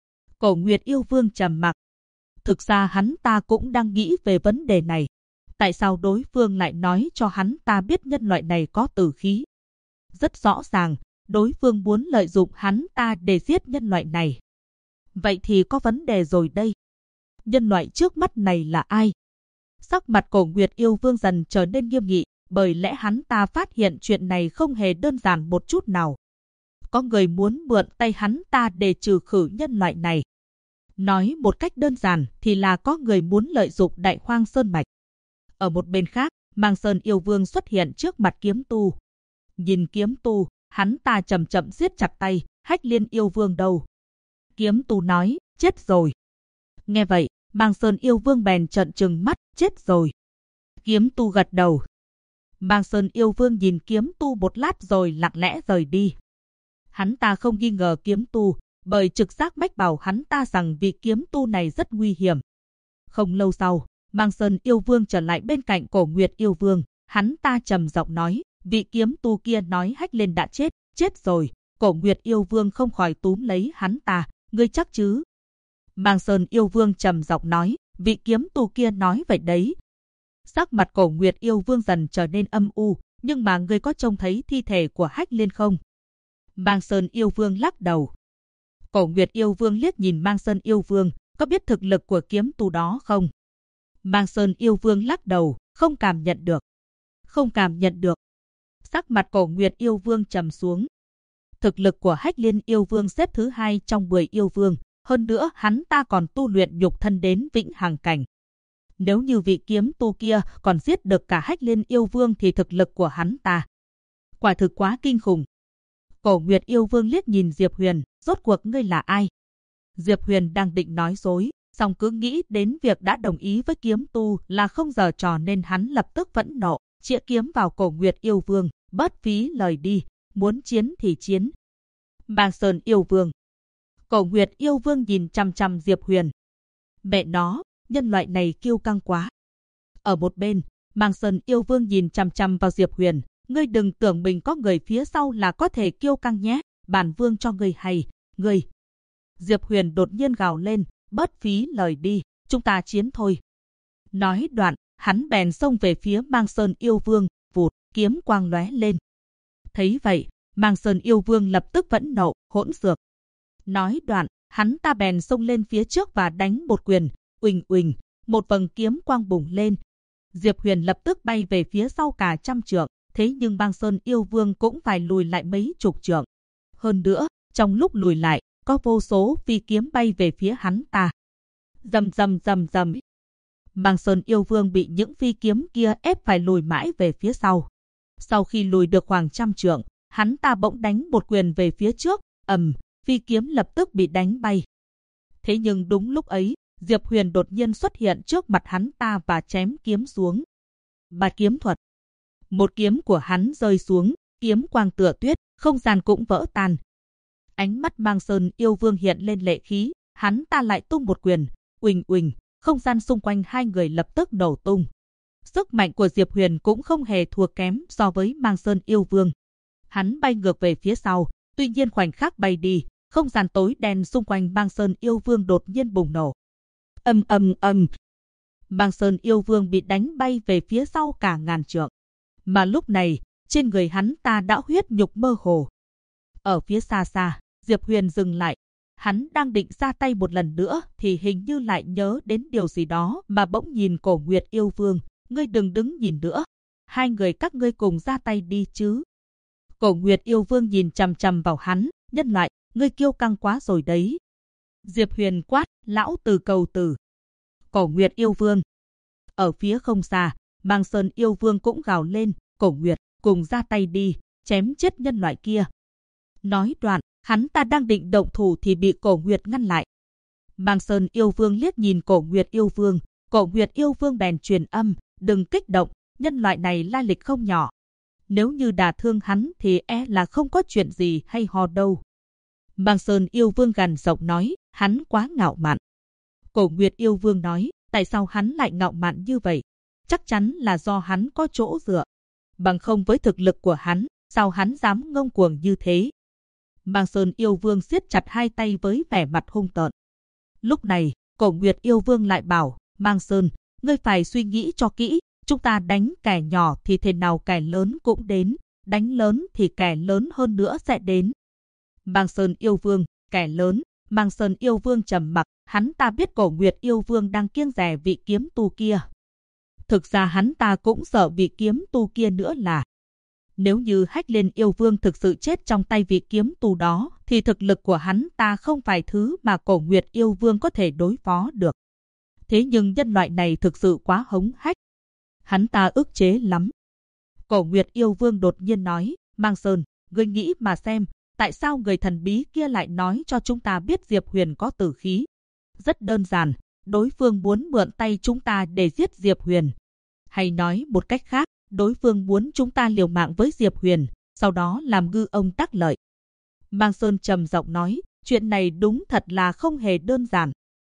Cổ Nguyệt Yêu Vương trầm mặc. Thực ra hắn ta cũng đang nghĩ về vấn đề này. Tại sao đối phương lại nói cho hắn ta biết nhân loại này có tử khí? Rất rõ ràng, đối phương muốn lợi dụng hắn ta để giết nhân loại này. Vậy thì có vấn đề rồi đây. Nhân loại trước mắt này là ai? Sắc mặt Cổ Nguyệt Yêu Vương dần trở nên nghiêm nghị, bởi lẽ hắn ta phát hiện chuyện này không hề đơn giản một chút nào. Có người muốn mượn tay hắn ta để trừ khử nhân loại này. Nói một cách đơn giản thì là có người muốn lợi dụng Đại Hoang Sơn Mạch. Ở một bên khác, Mang Sơn Yêu Vương xuất hiện trước mặt kiếm tu. Nhìn kiếm tu, hắn ta chậm chậm siết chặt tay, Hách Liên Yêu Vương đâu? Kiếm tu nói, chết rồi. Nghe vậy, Mang Sơn Yêu Vương bèn trợn trừng mắt, chết rồi. Kiếm tu gật đầu. Mang Sơn Yêu Vương nhìn kiếm tu một lát rồi lặng lẽ rời đi. Hắn ta không nghi ngờ kiếm tu, bởi trực giác mách bảo hắn ta rằng vị kiếm tu này rất nguy hiểm. Không lâu sau, Mang Sơn Yêu Vương trở lại bên cạnh Cổ Nguyệt Yêu Vương, hắn ta trầm giọng nói, vị kiếm tu kia nói Hách Liên đã chết rồi. Cổ Nguyệt Yêu Vương không khỏi túm lấy hắn ta, ngươi chắc chứ? Mang Sơn Yêu Vương trầm giọng nói, vị kiếm tu kia nói vậy đấy. Sắc mặt Cổ Nguyệt Yêu Vương dần trở nên âm u, nhưng mà ngươi có trông thấy thi thể của Hách Liên không? Mang Sơn Yêu Vương lắc đầu. Cổ Nguyệt Yêu Vương liếc nhìn Mang Sơn Yêu Vương, có biết thực lực của kiếm tu đó không? Mang Sơn Yêu Vương lắc đầu, không cảm nhận được. Không cảm nhận được. Sắc mặt Cổ Nguyệt Yêu Vương trầm xuống. Thực lực của Hách Liên Yêu Vương xếp thứ 2 trong 10 yêu vương, hơn nữa hắn ta còn tu luyện nhục thân đến vĩnh hằng cảnh. Nếu như vị kiếm tu kia còn giết được cả Hách Liên Yêu Vương thì thực lực của hắn ta quả thực quá kinh khủng. Cổ Nguyệt Yêu Vương liếc nhìn Diệp Huyền, rốt cuộc ngươi là ai? Diệp Huyền đang định nói dối, song cứ nghĩ đến việc đã đồng ý với kiếm tu là không giở trò nên hắn lập tức phẫn nộ, chĩa kiếm vào Cổ Nguyệt Yêu Vương, bớt phí lời đi, muốn chiến thì chiến. Mang Sơn Yêu Vương. Cổ Nguyệt Yêu Vương nhìn chằm chằm Diệp Huyền. Mẹ nó, nhân loại này kiêu căng quá. Ở một bên, Mang Sơn Yêu Vương nhìn chằm chằm vào Diệp Huyền, ngươi đừng tưởng mình có người phía sau là có thể kiêu căng nhé, bản vương cho ngươi hay, ngươi. Diệp Huyền đột nhiên gào lên, bớt phí lời đi, chúng ta chiến thôi. Nói đoạn, hắn bèn xông về phía Mang Sơn Yêu Vương, vụt, kiếm quang lóe lên. Thấy vậy, Mang Sơn Yêu Vương lập tức phẫn nộ, hỗn xược. Nói đoạn, hắn ta bèn xông lên phía trước và đánh một quyền, uỳnh uỳnh, một vầng kiếm quang bùng lên. Diệp Huyền lập tức bay về phía sau cả trăm trượng, thế nhưng Mang Sơn Yêu Vương cũng phải lùi lại mấy chục trượng. Hơn nữa, trong lúc lùi lại, có vô số phi kiếm bay về phía hắn ta. Rầm rầm rầm rầm. Mang Sơn Yêu Vương bị những phi kiếm kia ép phải lùi mãi về phía sau. Sau khi lùi được khoảng trăm trượng, hắn ta bỗng đánh một quyền về phía trước, phi kiếm lập tức bị đánh bay. Thế nhưng đúng lúc ấy, Diệp Huyền đột nhiên xuất hiện trước mặt hắn ta và chém kiếm xuống. Bạt kiếm thuật. Một kiếm của hắn rơi xuống, kiếm quang tựa tuyết, không gian cũng vỡ tan. Ánh mắt Mang Sơn yêu vương hiện lên lệ khí, hắn ta lại tung một quyền, uỳnh uỳnh, không gian xung quanh hai người lập tức nổ tung. Sức mạnh của Diệp Huyền cũng không hề thua kém so với Mang Sơn yêu vương. Hắn bay ngược về phía sau, tuy nhiên khoảnh khắc bay đi, không gian tối đen xung quanh Mang Sơn yêu vương đột nhiên bùng nổ. Ầm ầm ầm. Mang Sơn yêu vương bị đánh bay về phía sau cả ngàn trượng. Mà lúc này, trên người hắn ta đã huyết nhục mơ hồ. Ở phía xa xa, Diệp Huyền dừng lại. Hắn đang định ra tay một lần nữa thì hình như lại nhớ đến điều gì đó mà bỗng nhìn Cổ Nguyệt yêu vương. Ngươi đừng đứng nhìn nữa. Hai người các ngươi cùng ra tay đi chứ. Cổ Nguyệt yêu vương nhìn chằm chằm vào hắn, nhân loại, ngươi kiêu căng quá rồi đấy. Diệp Huyền quát, lão tử cầu tử. Cổ Nguyệt yêu vương. Ở phía không xa, Mang Sơn yêu vương cũng gào lên, Cổ Nguyệt, cùng ra tay đi, chém chết nhân loại kia. Nói đoạn, hắn ta đang định động thủ thì bị Cổ Nguyệt ngăn lại. Mang Sơn yêu vương liếc nhìn Cổ Nguyệt yêu vương bèn truyền âm, đừng kích động, nhân loại này lai lịch không nhỏ. Nếu như đả thương hắn thì là không có chuyện gì hay ho đâu. Mang Sơn yêu vương gằn giọng nói, hắn quá ngạo mạn. Cổ Nguyệt yêu vương nói, tại sao hắn lại ngạo mạn như vậy? Chắc chắn là do hắn có chỗ dựa. Bằng không với thực lực của hắn, sao hắn dám ngông cuồng như thế? Mang Sơn yêu vương siết chặt hai tay với vẻ mặt hung tợn. Lúc này, Cổ Nguyệt yêu vương lại bảo, Mang Sơn, ngươi phải suy nghĩ cho kỹ, chúng ta đánh kẻ nhỏ thì thế nào kẻ lớn cũng đến, đánh lớn thì kẻ lớn hơn nữa sẽ đến. Mang Sơn yêu vương, kẻ lớn, Mang Sơn yêu vương trầm mặc, hắn ta biết Cổ Nguyệt yêu vương đang kiêng dè vị kiếm tu kia. Thực ra hắn ta cũng sợ vị kiếm tu kia nữa là. Nếu như Hách Liên yêu vương thực sự chết trong tay vị kiếm tu đó, thì thực lực của hắn ta không phải thứ mà Cổ Nguyệt yêu vương có thể đối phó được. Thế nhưng nhân loại này thực sự quá hống hách. Hắn ta ức chế lắm. Cổ Nguyệt yêu vương đột nhiên nói, Mang Sơn, ngươi nghĩ mà xem, tại sao người thần bí kia lại nói cho chúng ta biết Diệp Huyền có tử khí? Rất đơn giản, đối phương muốn mượn tay chúng ta để giết Diệp Huyền. Hay nói một cách khác, đối phương muốn chúng ta liều mạng với Diệp Huyền, sau đó làm ngư ông đắc lợi. Mang Sơn trầm giọng nói, chuyện này đúng thật là không hề đơn giản.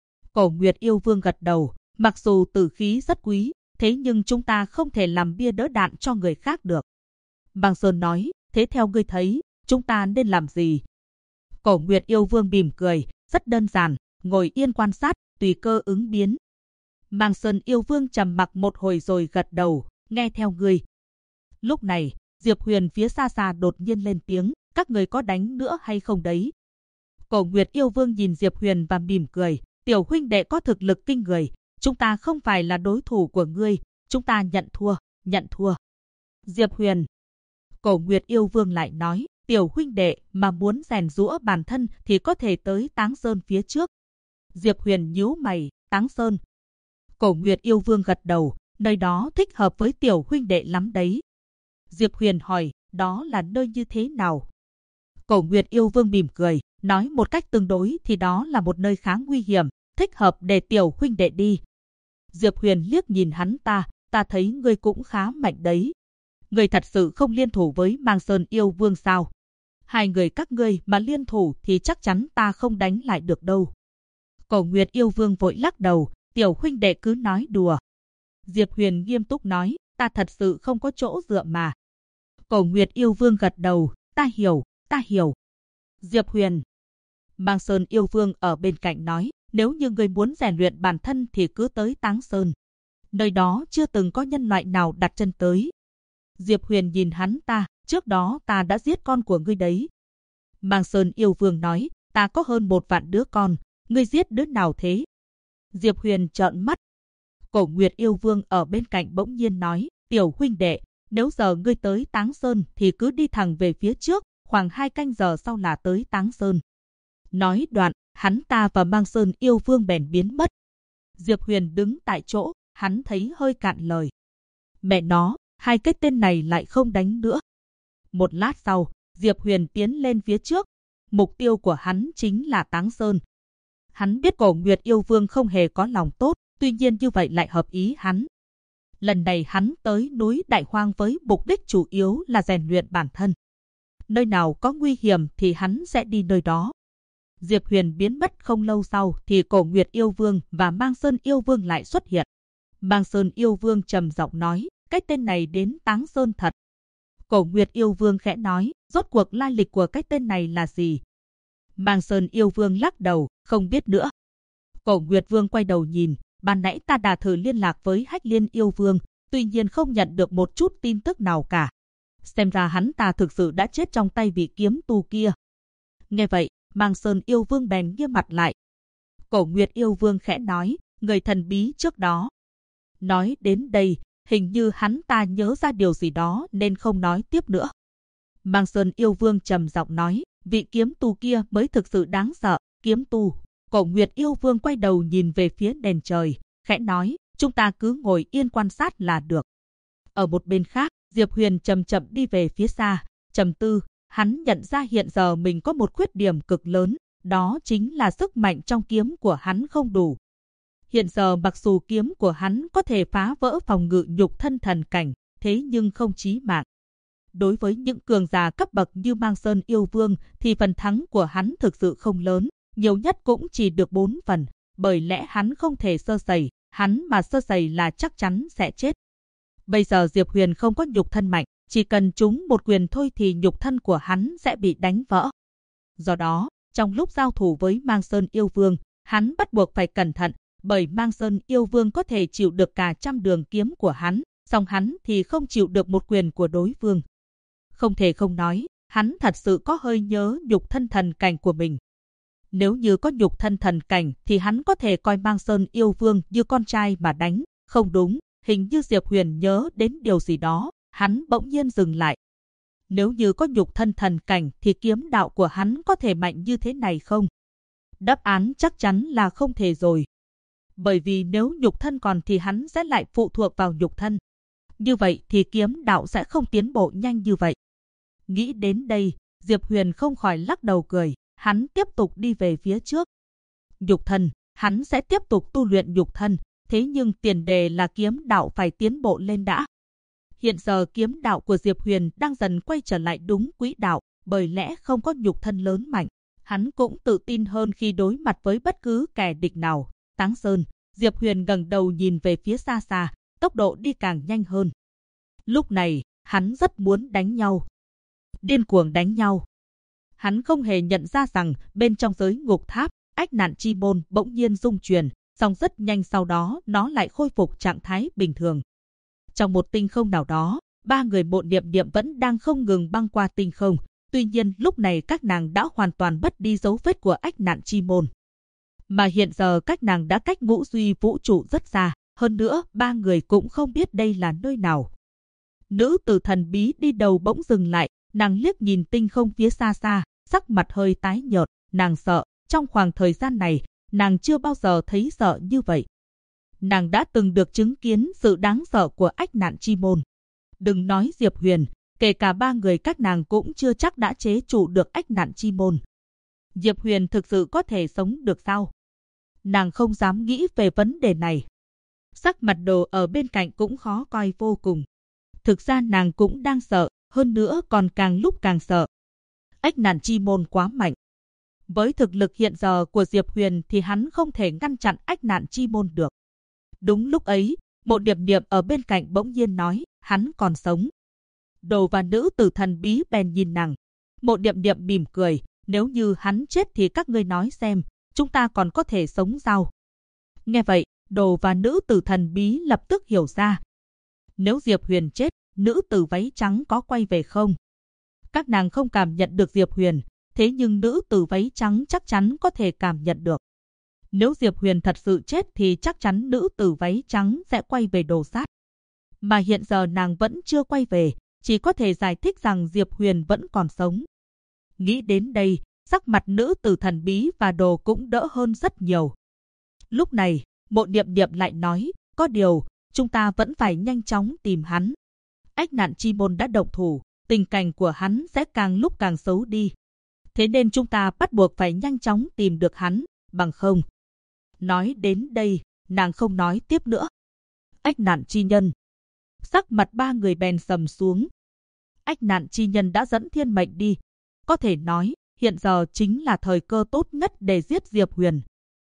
Cổ Nguyệt yêu vương gật đầu, mặc dù tử khí rất quý, thế nhưng chúng ta không thể làm bia đỡ đạn cho người khác được. Mang Sơn nói, thế theo ngươi thấy, chúng ta nên làm gì? Cổ Nguyệt yêu vương mỉm cười, rất đơn giản, ngồi yên quan sát, tùy cơ ứng biến. Mang Sơn yêu vương trầm mặc một hồi rồi gật đầu, nghe theo ngươi. Lúc này, Diệp Huyền phía xa xa đột nhiên lên tiếng, các người có đánh nữa hay không đấy? Cổ Nguyệt yêu vương nhìn Diệp Huyền và mỉm cười, tiểu huynh đệ có thực lực kinh người, chúng ta không phải là đối thủ của ngươi, chúng ta nhận thua. Diệp Huyền. Cổ Nguyệt yêu vương lại nói, tiểu huynh đệ mà muốn rèn giũa bản thân thì có thể tới Táng Sơn phía trước. Diệp Huyền nhíu mày, Táng Sơn. Cổ Nguyệt yêu vương gật đầu, nơi đó thích hợp với tiểu huynh đệ lắm đấy. Diệp Huyền hỏi, đó là nơi như thế nào? Cổ Nguyệt yêu vương mỉm cười, nói một cách tương đối thì đó là một nơi khá nguy hiểm, thích hợp để tiểu huynh đệ đi. Diệp Huyền liếc nhìn hắn ta thấy ngươi cũng khá mạnh đấy. Ngươi thật sự không liên thủ với Mang Sơn yêu vương sao? Hai người các ngươi mà liên thủ thì chắc chắn ta không đánh lại được đâu. Cổ Nguyệt yêu vương vội lắc đầu, tiểu huynh đệ cứ nói đùa. Diệp Huyền nghiêm túc nói, ta thật sự không có chỗ dựa mà. Cổ Nguyệt yêu vương gật đầu, ta hiểu. Diệp Huyền. Mang Sơn yêu vương ở bên cạnh nói, nếu như ngươi muốn rèn luyện bản thân thì cứ tới Táng Sơn. Nơi đó chưa từng có nhân loại nào đặt chân tới. Diệp Huyền nhìn hắn ta, trước đó ta đã giết con của ngươi đấy. Mang Sơn yêu vương nói, ta có hơn 1 vạn đứa con, ngươi giết đứa nào thế? Diệp Huyền trợn mắt. Cổ Nguyệt yêu vương ở bên cạnh bỗng nhiên nói, tiểu huynh đệ, nếu giờ ngươi tới Táng Sơn thì cứ đi thẳng về phía trước, khoảng 2 canh giờ sau là tới Táng Sơn. Nói đoạn, hắn ta và Mang Sơn yêu vương bèn biến mất. Diệp Huyền đứng tại chỗ, hắn thấy hơi cạn lời. Mẹ nó, hai cái tên này lại không đánh nữa. Một lát sau, Diệp Huyền tiến lên phía trước. Mục tiêu của hắn chính là Táng Sơn. Hắn biết Cổ Nguyệt Yêu Vương không hề có lòng tốt, tuy nhiên như vậy lại hợp ý hắn. Lần này hắn tới núi Đại Hoang với mục đích chủ yếu là rèn luyện bản thân. Nơi nào có nguy hiểm thì hắn sẽ đi nơi đó. Diệp Huyền biến mất không lâu sau thì Cổ Nguyệt Yêu Vương và Mang Sơn Yêu Vương lại xuất hiện. Mang Sơn Yêu Vương trầm giọng nói, cái tên này đến Táng Sơn thật. Cổ Nguyệt Yêu Vương khẽ nói, rốt cuộc lai lịch của cái tên này là gì? Mang Sơn Yêu Vương lắc đầu, không biết nữa. Cổ Nguyệt Vương quay đầu nhìn, ban nãy ta đã thử liên lạc với Hách Liên Yêu Vương, tuy nhiên không nhận được một chút tin tức nào cả. Xem ra hắn ta thực sự đã chết trong tay vị kiếm tu kia. Nghe vậy, Mang Sơn Yêu Vương bèn nghiêm mặt lại. Cổ Nguyệt Yêu Vương khẽ nói, người thần bí trước đó. Nói đến đây, hình như hắn ta nhớ ra điều gì đó nên không nói tiếp nữa. Mang Sơn Yêu Vương trầm giọng nói, vị kiếm tu kia mới thực sự đáng sợ, kiếm tu. Cổ Nguyệt Yêu Vương quay đầu nhìn về phía nền trời, khẽ nói, chúng ta cứ ngồi yên quan sát là được. Ở một bên khác, Diệp Huyền chậm chậm đi về phía xa, trầm tư, hắn nhận ra hiện giờ mình có một khuyết điểm cực lớn, đó chính là sức mạnh trong kiếm của hắn không đủ. Hiện giờ mặc dù kiếm của hắn có thể phá vỡ phòng ngự nhục thân thần cảnh, thế nhưng không chí mạng. Đối với những cường giả cấp bậc như Mang Sơn Yêu Vương thì phần thắng của hắn thực sự không lớn, nhiều nhất cũng chỉ được 4 phần, bởi lẽ hắn không thể sơ sẩy, hắn mà sơ sẩy là chắc chắn sẽ chết. Bây giờ Diệp Huyền không có nhục thân mạnh, chỉ cần trúng một quyền thôi thì nhục thân của hắn sẽ bị đánh vỡ. Do đó, trong lúc giao thủ với Mang Sơn Yêu Vương, hắn bắt buộc phải cẩn thận, bởi Mang Sơn Yêu Vương có thể chịu được cả trăm đường kiếm của hắn, song hắn thì không chịu được một quyền của đối phương. Không thể không nói, hắn thật sự có hơi nhớ nhục thân thần cảnh của mình. Nếu như có nhục thân thần cảnh thì hắn có thể coi Mang Sơn Yêu Vương như con trai mà đánh. Không đúng, hình như Diệp Huyền nhớ đến điều gì đó, hắn bỗng nhiên dừng lại. Nếu như có nhục thân thần cảnh thì kiếm đạo của hắn có thể mạnh như thế này không? Đáp án chắc chắn là không thể rồi. Bởi vì nếu nhục thân còn thì hắn sẽ lại phụ thuộc vào nhục thân. Như vậy thì kiếm đạo sẽ không tiến bộ nhanh như vậy. Nghĩ đến đây, Diệp Huyền không khỏi lắc đầu cười, hắn tiếp tục đi về phía trước. Nhục thân, hắn sẽ tiếp tục tu luyện nhục thân, thế nhưng tiền đề là kiếm đạo phải tiến bộ lên đã. Hiện giờ kiếm đạo của Diệp Huyền đang dần quay trở lại đúng quỹ đạo, bởi lẽ không có nhục thân lớn mạnh. Hắn cũng tự tin hơn khi đối mặt với bất cứ kẻ địch nào. Táng Sơn, Diệp Huyền ngẩng đầu nhìn về phía xa xa, tốc độ đi càng nhanh hơn. Lúc này, hắn rất muốn đánh nhau. Điên cuồng đánh nhau. Hắn không hề nhận ra rằng bên trong giới ngục tháp, ách nạn chi môn bỗng nhiên rung chuyển, song rất nhanh sau đó nó lại khôi phục trạng thái bình thường. Trong một tinh không nào đó, ba người Mộ Niệm Niệm vẫn đang không ngừng băng qua tinh không, tuy nhiên lúc này các nàng đã hoàn toàn mất đi dấu vết của ách nạn chi môn. Mà hiện giờ các nàng đã cách ngũ duy vũ trụ rất xa, hơn nữa ba người cũng không biết đây là nơi nào. Nữ tử thần bí đi đầu bỗng dừng lại, nàng liếc nhìn tinh không phía xa xa, sắc mặt hơi tái nhợt, nàng sợ, trong khoảng thời gian này, nàng chưa bao giờ thấy sợ như vậy. Nàng đã từng được chứng kiến sự đáng sợ của ách nạn chi môn. Đừng nói Diệp Huyền, kể cả ba người các nàng cũng chưa chắc đã chế trụ được ách nạn chi môn. Diệp Huyền thực sự có thể sống được sao? Nàng không dám nghĩ về vấn đề này. Sắc mặt Đồ ở bên cạnh cũng khó coi vô cùng. Thực ra nàng cũng đang sợ, hơn nữa còn càng lúc càng sợ. Ách nạn chi môn quá mạnh. Với thực lực hiện giờ của Diệp Huyền thì hắn không thể ngăn chặn ách nạn chi môn được. Đúng lúc ấy, Mộ Niệm Niệm ở bên cạnh bỗng nhiên nói, hắn còn sống. Đồ và nữ tử thần bí bèn nhìn nàng. Mộ Niệm Niệm mỉm cười, nếu như hắn chết thì các ngươi nói xem, chúng ta còn có thể sống sao? Nghe vậy, Đồ và nữ tử thần bí lập tức hiểu ra. Nếu Diệp Huyền chết, nữ tử váy trắng có quay về không? Các nàng không cảm nhận được Diệp Huyền, thế nhưng nữ tử váy trắng chắc chắn có thể cảm nhận được. Nếu Diệp Huyền thật sự chết thì chắc chắn nữ tử váy trắng sẽ quay về đồ sát. Mà hiện giờ nàng vẫn chưa quay về, chỉ có thể giải thích rằng Diệp Huyền vẫn còn sống. Nghĩ đến đây, sắc mặt nữ tử thần bí và Đồ cũng đỡ hơn rất nhiều. Lúc này, Mộ Niệm Niệm lại nói, có điều, chúng ta vẫn phải nhanh chóng tìm hắn. Ách nạn chi môn đã động thủ, tình cảnh của hắn sẽ càng lúc càng xấu đi. Thế nên chúng ta bắt buộc phải nhanh chóng tìm được hắn, bằng không. Nói đến đây, nàng không nói tiếp nữa. Ách nạn chi nhân. Sắc mặt ba người bèn sầm xuống. Ách nạn chi nhân đã dẫn thiên mệnh đi. Có thể nói, hiện giờ chính là thời cơ tốt nhất để giết Diệp Huyền.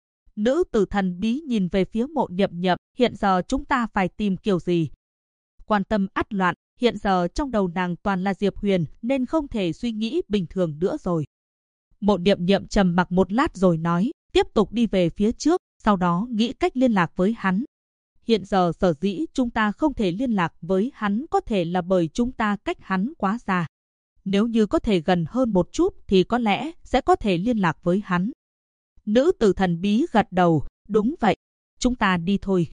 Nữ tử thần bí nhìn về phía Mộ Niệm Niệm, hiện giờ chúng ta phải tìm kiểu gì? Quan tâm ắt loạn, hiện giờ trong đầu nàng toàn là Diệp Huyền nên không thể suy nghĩ bình thường nữa rồi. Mộ Niệm Niệm trầm mặc một lát rồi nói, tiếp tục đi về phía trước, sau đó nghĩ cách liên lạc với hắn. Hiện giờ sở dĩ chúng ta không thể liên lạc với hắn có thể là bởi chúng ta cách hắn quá xa. Nếu như có thể gần hơn một chút thì có lẽ sẽ có thể liên lạc với hắn. Nữ tử thần bí gật đầu, đúng vậy, chúng ta đi thôi.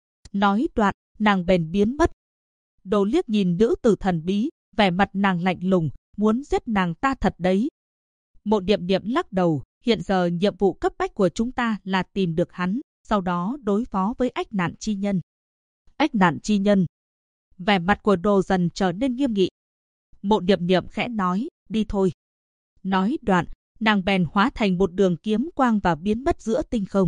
Nói đoạn, nàng bèn biến mất. Đồ liếc nhìn nữ tử thần bí, vẻ mặt nàng lạnh lùng, muốn giết nàng ta thật đấy. Mộ Niệm Niệm lắc đầu, hiện giờ nhiệm vụ cấp bách của chúng ta là tìm được hắn, sau đó đối phó với ách nạn chi nhân. Ách nạn chi nhân. Vẻ mặt của Đồ dần trở nên nghiêm nghị. Mộ Niệm Niệm khẽ nói, đi thôi. Nói đoạn, nàng bèn hóa thành một đường kiếm quang và biến mất giữa tinh không.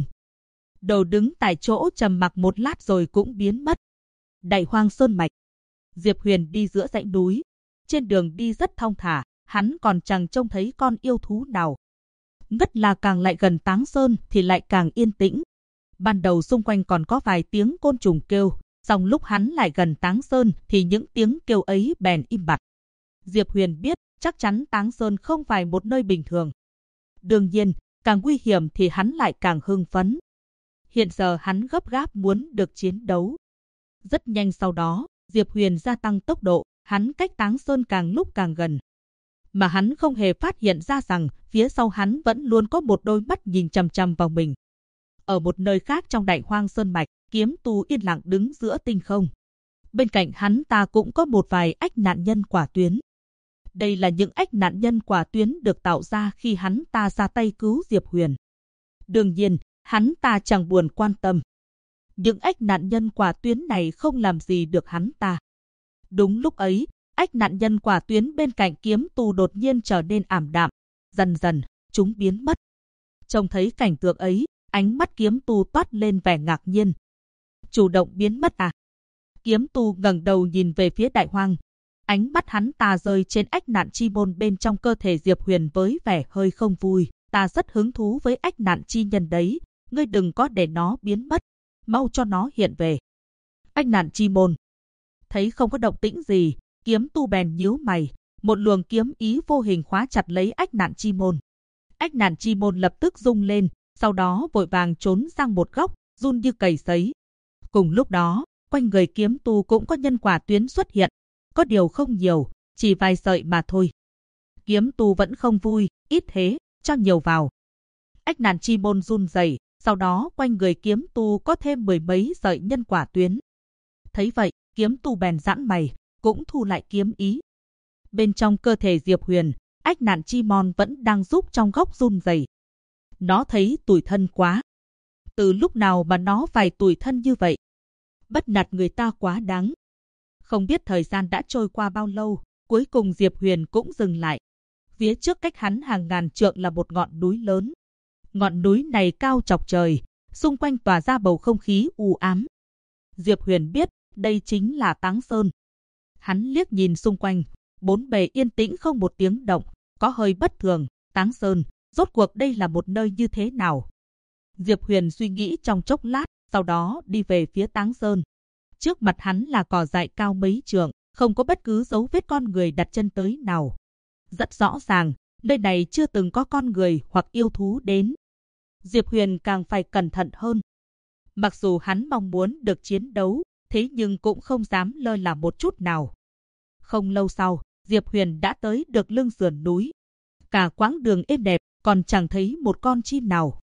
Đồ đứng tại chỗ trầm mặc một lát rồi cũng biến mất. Đại Hoang Sơn mạch. Diệp Huyền đi giữa dãy núi. Trên đường đi rất thong thả, hắn còn chẳng trông thấy con yêu thú nào. Ngất là càng lại gần Táng Sơn thì lại càng yên tĩnh. Ban đầu xung quanh còn có vài tiếng côn trùng kêu, song lúc hắn lại gần Táng Sơn thì những tiếng kêu ấy bèn im bặt. Diệp Huyền biết chắc chắn Táng Sơn không phải một nơi bình thường. Đương nhiên, càng nguy hiểm thì hắn lại càng hưng phấn. Hiện giờ hắn gấp gáp muốn được chiến đấu. Rất nhanh sau đó, Diệp Huyền gia tăng tốc độ, hắn cách Táng Sơn càng lúc càng gần. Mà hắn không hề phát hiện ra rằng phía sau hắn vẫn luôn có một đôi mắt nhìn chằm chằm vào mình. Ở một nơi khác trong Đại Hoang Sơn mạch, Kiếm Tu yên lặng đứng giữa tinh không. Bên cạnh hắn ta cũng có một vài ách nạn nhân quả tuyến. Đây là những ách nạn nhân quả tuyến được tạo ra khi hắn ta ra tay cứu Diệp Huyền. Đương nhiên, hắn ta chẳng buồn quan tâm. Những ách nạn nhân quả tuyến này không làm gì được hắn ta. Đúng lúc ấy, ách nạn nhân quả tuyến bên cạnh Kiếm Tu đột nhiên trở nên ảm đạm. Dần dần, chúng biến mất. Trông thấy cảnh tượng ấy, ánh mắt Kiếm Tu toát lên vẻ ngạc nhiên. Chủ động biến mất à? Kiếm Tu ngẩng đầu nhìn về phía Đại Hoang. Ánh mắt hắn ta rơi trên ách nạn chi môn bên trong cơ thể Diệp Huyền với vẻ hơi không vui. Ta rất hứng thú với ách nạn chi nhân đấy. Ngươi đừng có để nó biến mất. Mau cho nó hiện về. Ách nạn chi môn. Thấy không có động tĩnh gì, Kiếm Tu bèn nhíu mày. Một luồng kiếm ý vô hình khóa chặt lấy ách nạn chi môn. Ách nạn chi môn lập tức rung lên, sau đó vội vàng trốn sang một góc, run như cầy sấy. Cùng lúc đó, quanh người Kiếm Tu cũng có nhân quả tuyến xuất hiện. Có điều không nhiều, chỉ vài sợi mà thôi. Kiếm Tu vẫn không vui, ít thế, cho nhiều vào. Ách nạn chi môn run rẩy, sau đó quanh người Kiếm Tu có thêm mười mấy sợi nhân quả tuyến. Thấy vậy, Kiếm Tu bèn giãn mày, cũng thu lại kiếm ý. Bên trong cơ thể Diệp Huyền, ách nạn chi môn vẫn đang giúp trong góc run rẩy. Nó thấy tủi thân quá. Từ lúc nào mà nó phải tủi thân như vậy? Bắt nạt người ta quá đáng. Không biết thời gian đã trôi qua bao lâu, cuối cùng Diệp Huyền cũng dừng lại. Phía trước cách hắn hàng ngàn trượng là một ngọn núi lớn. Ngọn núi này cao chọc trời, xung quanh tỏa ra bầu không khí u ám. Diệp Huyền biết đây chính là Táng Sơn. Hắn liếc nhìn xung quanh, bốn bề yên tĩnh không một tiếng động, có hơi bất thường. Táng Sơn, rốt cuộc đây là một nơi như thế nào? Diệp Huyền suy nghĩ trong chốc lát, sau đó đi về phía Táng Sơn. Trước mặt hắn là cỏ dại cao mấy trượng, không có bất cứ dấu vết con người đặt chân tới nào. Rất rõ ràng, nơi này chưa từng có con người hoặc yêu thú đến. Diệp Huyền càng phải cẩn thận hơn. Mặc dù hắn mong muốn được chiến đấu, thế nhưng cũng không dám lơ là một chút nào. Không lâu sau, Diệp Huyền đã tới được lưng sườn núi. Cả quãng đường êm đẹp, còn chẳng thấy một con chim nào.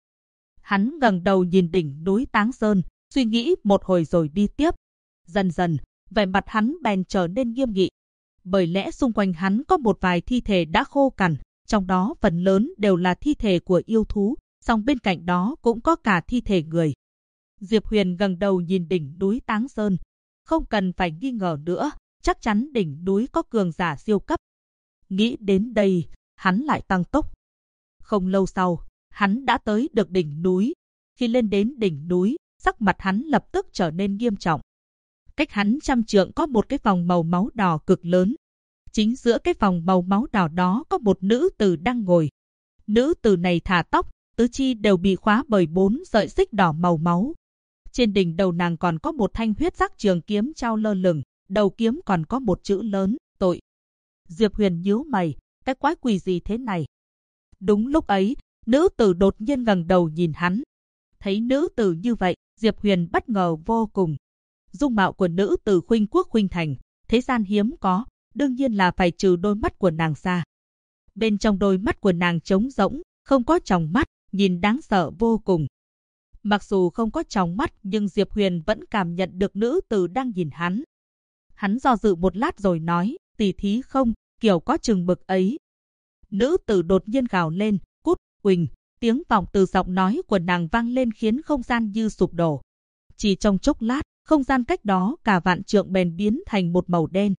Hắn ngẩng đầu nhìn đỉnh núi Táng Sơn, suy nghĩ một hồi rồi đi tiếp. Dần dần, vẻ mặt hắn bèn trở nên nghiêm nghị. Bởi lẽ xung quanh hắn có một vài thi thể đã khô cằn, trong đó phần lớn đều là thi thể của yêu thú, song bên cạnh đó cũng có cả thi thể người. Diệp Huyền ngẩng đầu nhìn đỉnh núi Táng Sơn. Không cần phải nghi ngờ nữa, chắc chắn đỉnh núi có cường giả siêu cấp. Nghĩ đến đây, hắn lại tăng tốc. Không lâu sau, hắn đã tới được đỉnh núi. Khi lên đến đỉnh núi, sắc mặt hắn lập tức trở nên nghiêm trọng. Cách hắn 100 trượng có một cái phòng màu máu đỏ cực lớn. Chính giữa cái phòng màu máu đỏ đó có một nữ tử đang ngồi. Nữ tử này thả tóc, tứ chi đều bị khóa bởi 4 sợi xích đỏ màu máu. Trên đỉnh đầu nàng còn có một thanh huyết sắc trường kiếm treo lơ lửng, đầu kiếm còn có một chữ lớn, tội. Diệp Huyền nhíu mày, cái quái quỷ gì thế này? Đúng lúc ấy, nữ tử đột nhiên ngẩng đầu nhìn hắn. Thấy nữ tử như vậy, Diệp Huyền bất ngờ vô cùng. Dung mạo của nữ tử khuynh quốc khuynh thành, thế gian hiếm có, đương nhiên là phải trừ đôi mắt của nàng ra. Bên trong đôi mắt của nàng trống rỗng, không có tròng mắt, nhìn đáng sợ vô cùng. Mặc dù không có tròng mắt nhưng Diệp Huyền vẫn cảm nhận được nữ tử đang nhìn hắn. Hắn do dự một lát rồi nói, tỉ thí không, kiểu có chừng mực ấy. Nữ tử đột nhiên gào lên, cút, Quỳnh, tiếng vọng từ giọng nói của nàng vang lên khiến không gian như sụp đổ. Chỉ trong chốc lát, không gian cách đó cả vạn trượng bèn biến thành một màu đen.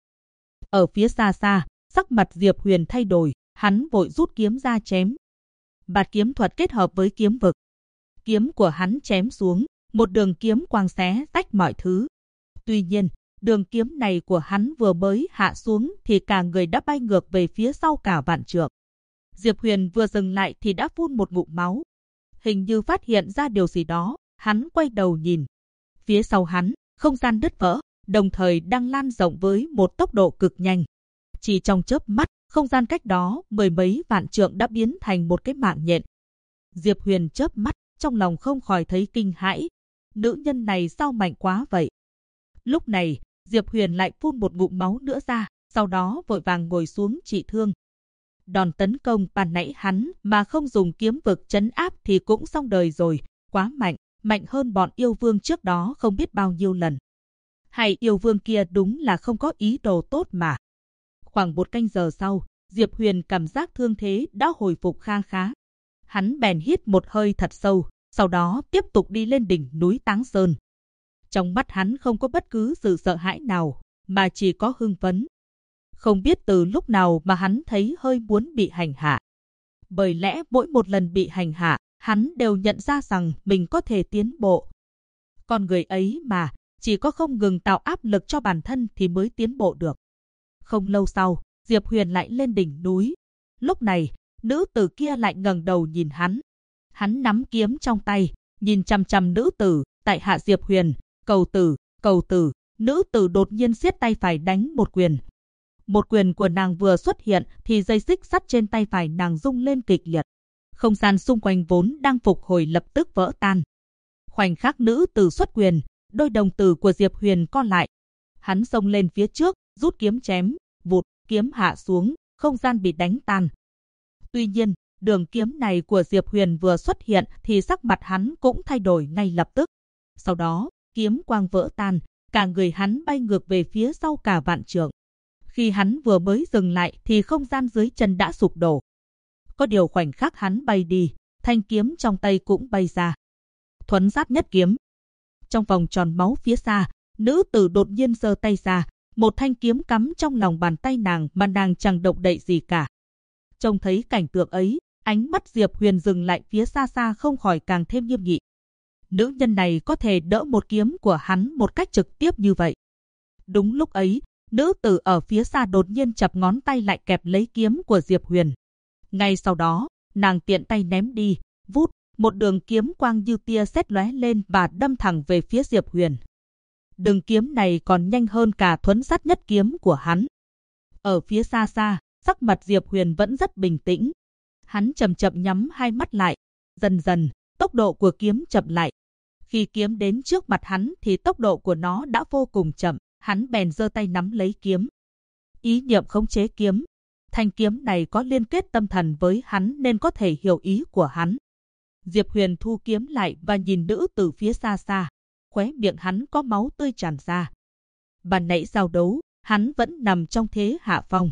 Ở phía xa xa, sắc mặt Diệp Huyền thay đổi, hắn vội rút kiếm ra chém. Bạt kiếm thuật kết hợp với kiếm vực. Kiếm của hắn chém xuống, một đường kiếm quang xé tách mọi thứ. Tuy nhiên, đường kiếm này của hắn vừa mới hạ xuống thì cả người đã bay ngược về phía sau cả vạn trượng. Diệp Huyền vừa dừng lại thì đã phun một ngụm máu. Hình như phát hiện ra điều gì đó, hắn quay đầu nhìn. Phía sau hắn, không gian đứt vỡ, đồng thời đang lan rộng với một tốc độ cực nhanh. Chỉ trong chớp mắt, không gian cách đó 10 mấy vạn trượng đã biến thành một cái mạng nhện. Diệp Huyền chớp mắt, trong lòng không khỏi thấy kinh hãi. Nữ nhân này sao mạnh quá vậy? Lúc này, Diệp Huyền lại phun một ngụm máu nữa ra, sau đó vội vàng ngồi xuống trị thương. Đòn tấn công ban nãy hắn mà không dùng kiếm vực trấn áp thì cũng xong đời rồi, quá mạnh, mạnh hơn bọn yêu vương trước đó không biết bao nhiêu lần. Hay yêu vương kia đúng là không có ý đồ tốt mà. Khoảng 1 canh giờ sau, Diệp Huyền cảm giác thương thế đã hồi phục kha khá. Hắn bèn hít một hơi thật sâu, sau đó tiếp tục đi lên đỉnh núi Táng Sơn. Trong mắt hắn không có bất cứ sự sợ hãi nào, mà chỉ có hưng phấn. Không biết từ lúc nào mà hắn thấy hơi muốn bị hành hạ. Bởi lẽ mỗi một lần bị hành hạ, hắn đều nhận ra rằng mình có thể tiến bộ. Con người ấy mà, chỉ có không ngừng tạo áp lực cho bản thân thì mới tiến bộ được. Không lâu sau, Diệp Huyền lại lên đỉnh núi. Lúc này, nữ tử kia lại ngẩng đầu nhìn hắn. Hắn nắm kiếm trong tay, nhìn chằm chằm nữ tử, tại hạ Diệp Huyền, cầu tử, nữ tử đột nhiên siết tay phải đánh một quyền. Một quyền của nàng vừa xuất hiện thì dây xích sắt trên tay phải nàng rung lên kịch liệt. Không gian xung quanh vốn đang phục hồi lập tức vỡ tan. Khoảnh khắc nữ tử xuất quyền, đôi đồng tử của Diệp Huyền co lại. Hắn xông lên phía trước, rút kiếm chém, vụt, kiếm hạ xuống, không gian bị đánh tan. Tuy nhiên, đường kiếm này của Diệp Huyền vừa xuất hiện thì sắc mặt hắn cũng thay đổi ngay lập tức. Sau đó, kiếm quang vỡ tan, cả người hắn bay ngược về phía sau cả vạn trượng. Khi hắn vừa mới dừng lại thì không gian dưới chân đã sụp đổ. Có điều khoảnh khắc hắn bay đi, thanh kiếm trong tay cũng bay ra. Thuấn sát nhất kiếm. Trong vòng tròn máu phía xa, nữ tử đột nhiên giơ tay ra, một thanh kiếm cắm trong lòng bàn tay nàng mà nàng chẳng động đậy gì cả. Trông thấy cảnh tượng ấy, ánh mắt Diệp Huyền dừng lại phía xa xa không khỏi càng thêm nghiêm nghị. Nữ nhân này có thể đỡ một kiếm của hắn một cách trực tiếp như vậy. Đúng lúc ấy, nữ tử ở phía xa đột nhiên chập ngón tay lại kẹp lấy kiếm của Diệp Huyền. Ngay sau đó, nàng tiện tay ném đi, vút, một đường kiếm quang như tia sét lóe lên và đâm thẳng về phía Diệp Huyền. Đường kiếm này còn nhanh hơn cả thuấn sát nhất kiếm của hắn. Ở phía xa xa, sắc mặt Diệp Huyền vẫn rất bình tĩnh. Hắn chậm chậm nhắm hai mắt lại. Dần dần, tốc độ của kiếm chậm lại. Khi kiếm đến trước mặt hắn thì tốc độ của nó đã vô cùng chậm. Hắn bèn giơ tay nắm lấy kiếm. Ý niệm khống chế kiếm. Thanh kiếm này có liên kết tâm thần với hắn nên có thể hiểu ý của hắn. Diệp Huyền thu kiếm lại và nhìn nữ từ phía xa xa. Khóe miệng hắn có máu tươi tràn ra. Ban nãy giao đấu, hắn vẫn nằm trong thế hạ phong.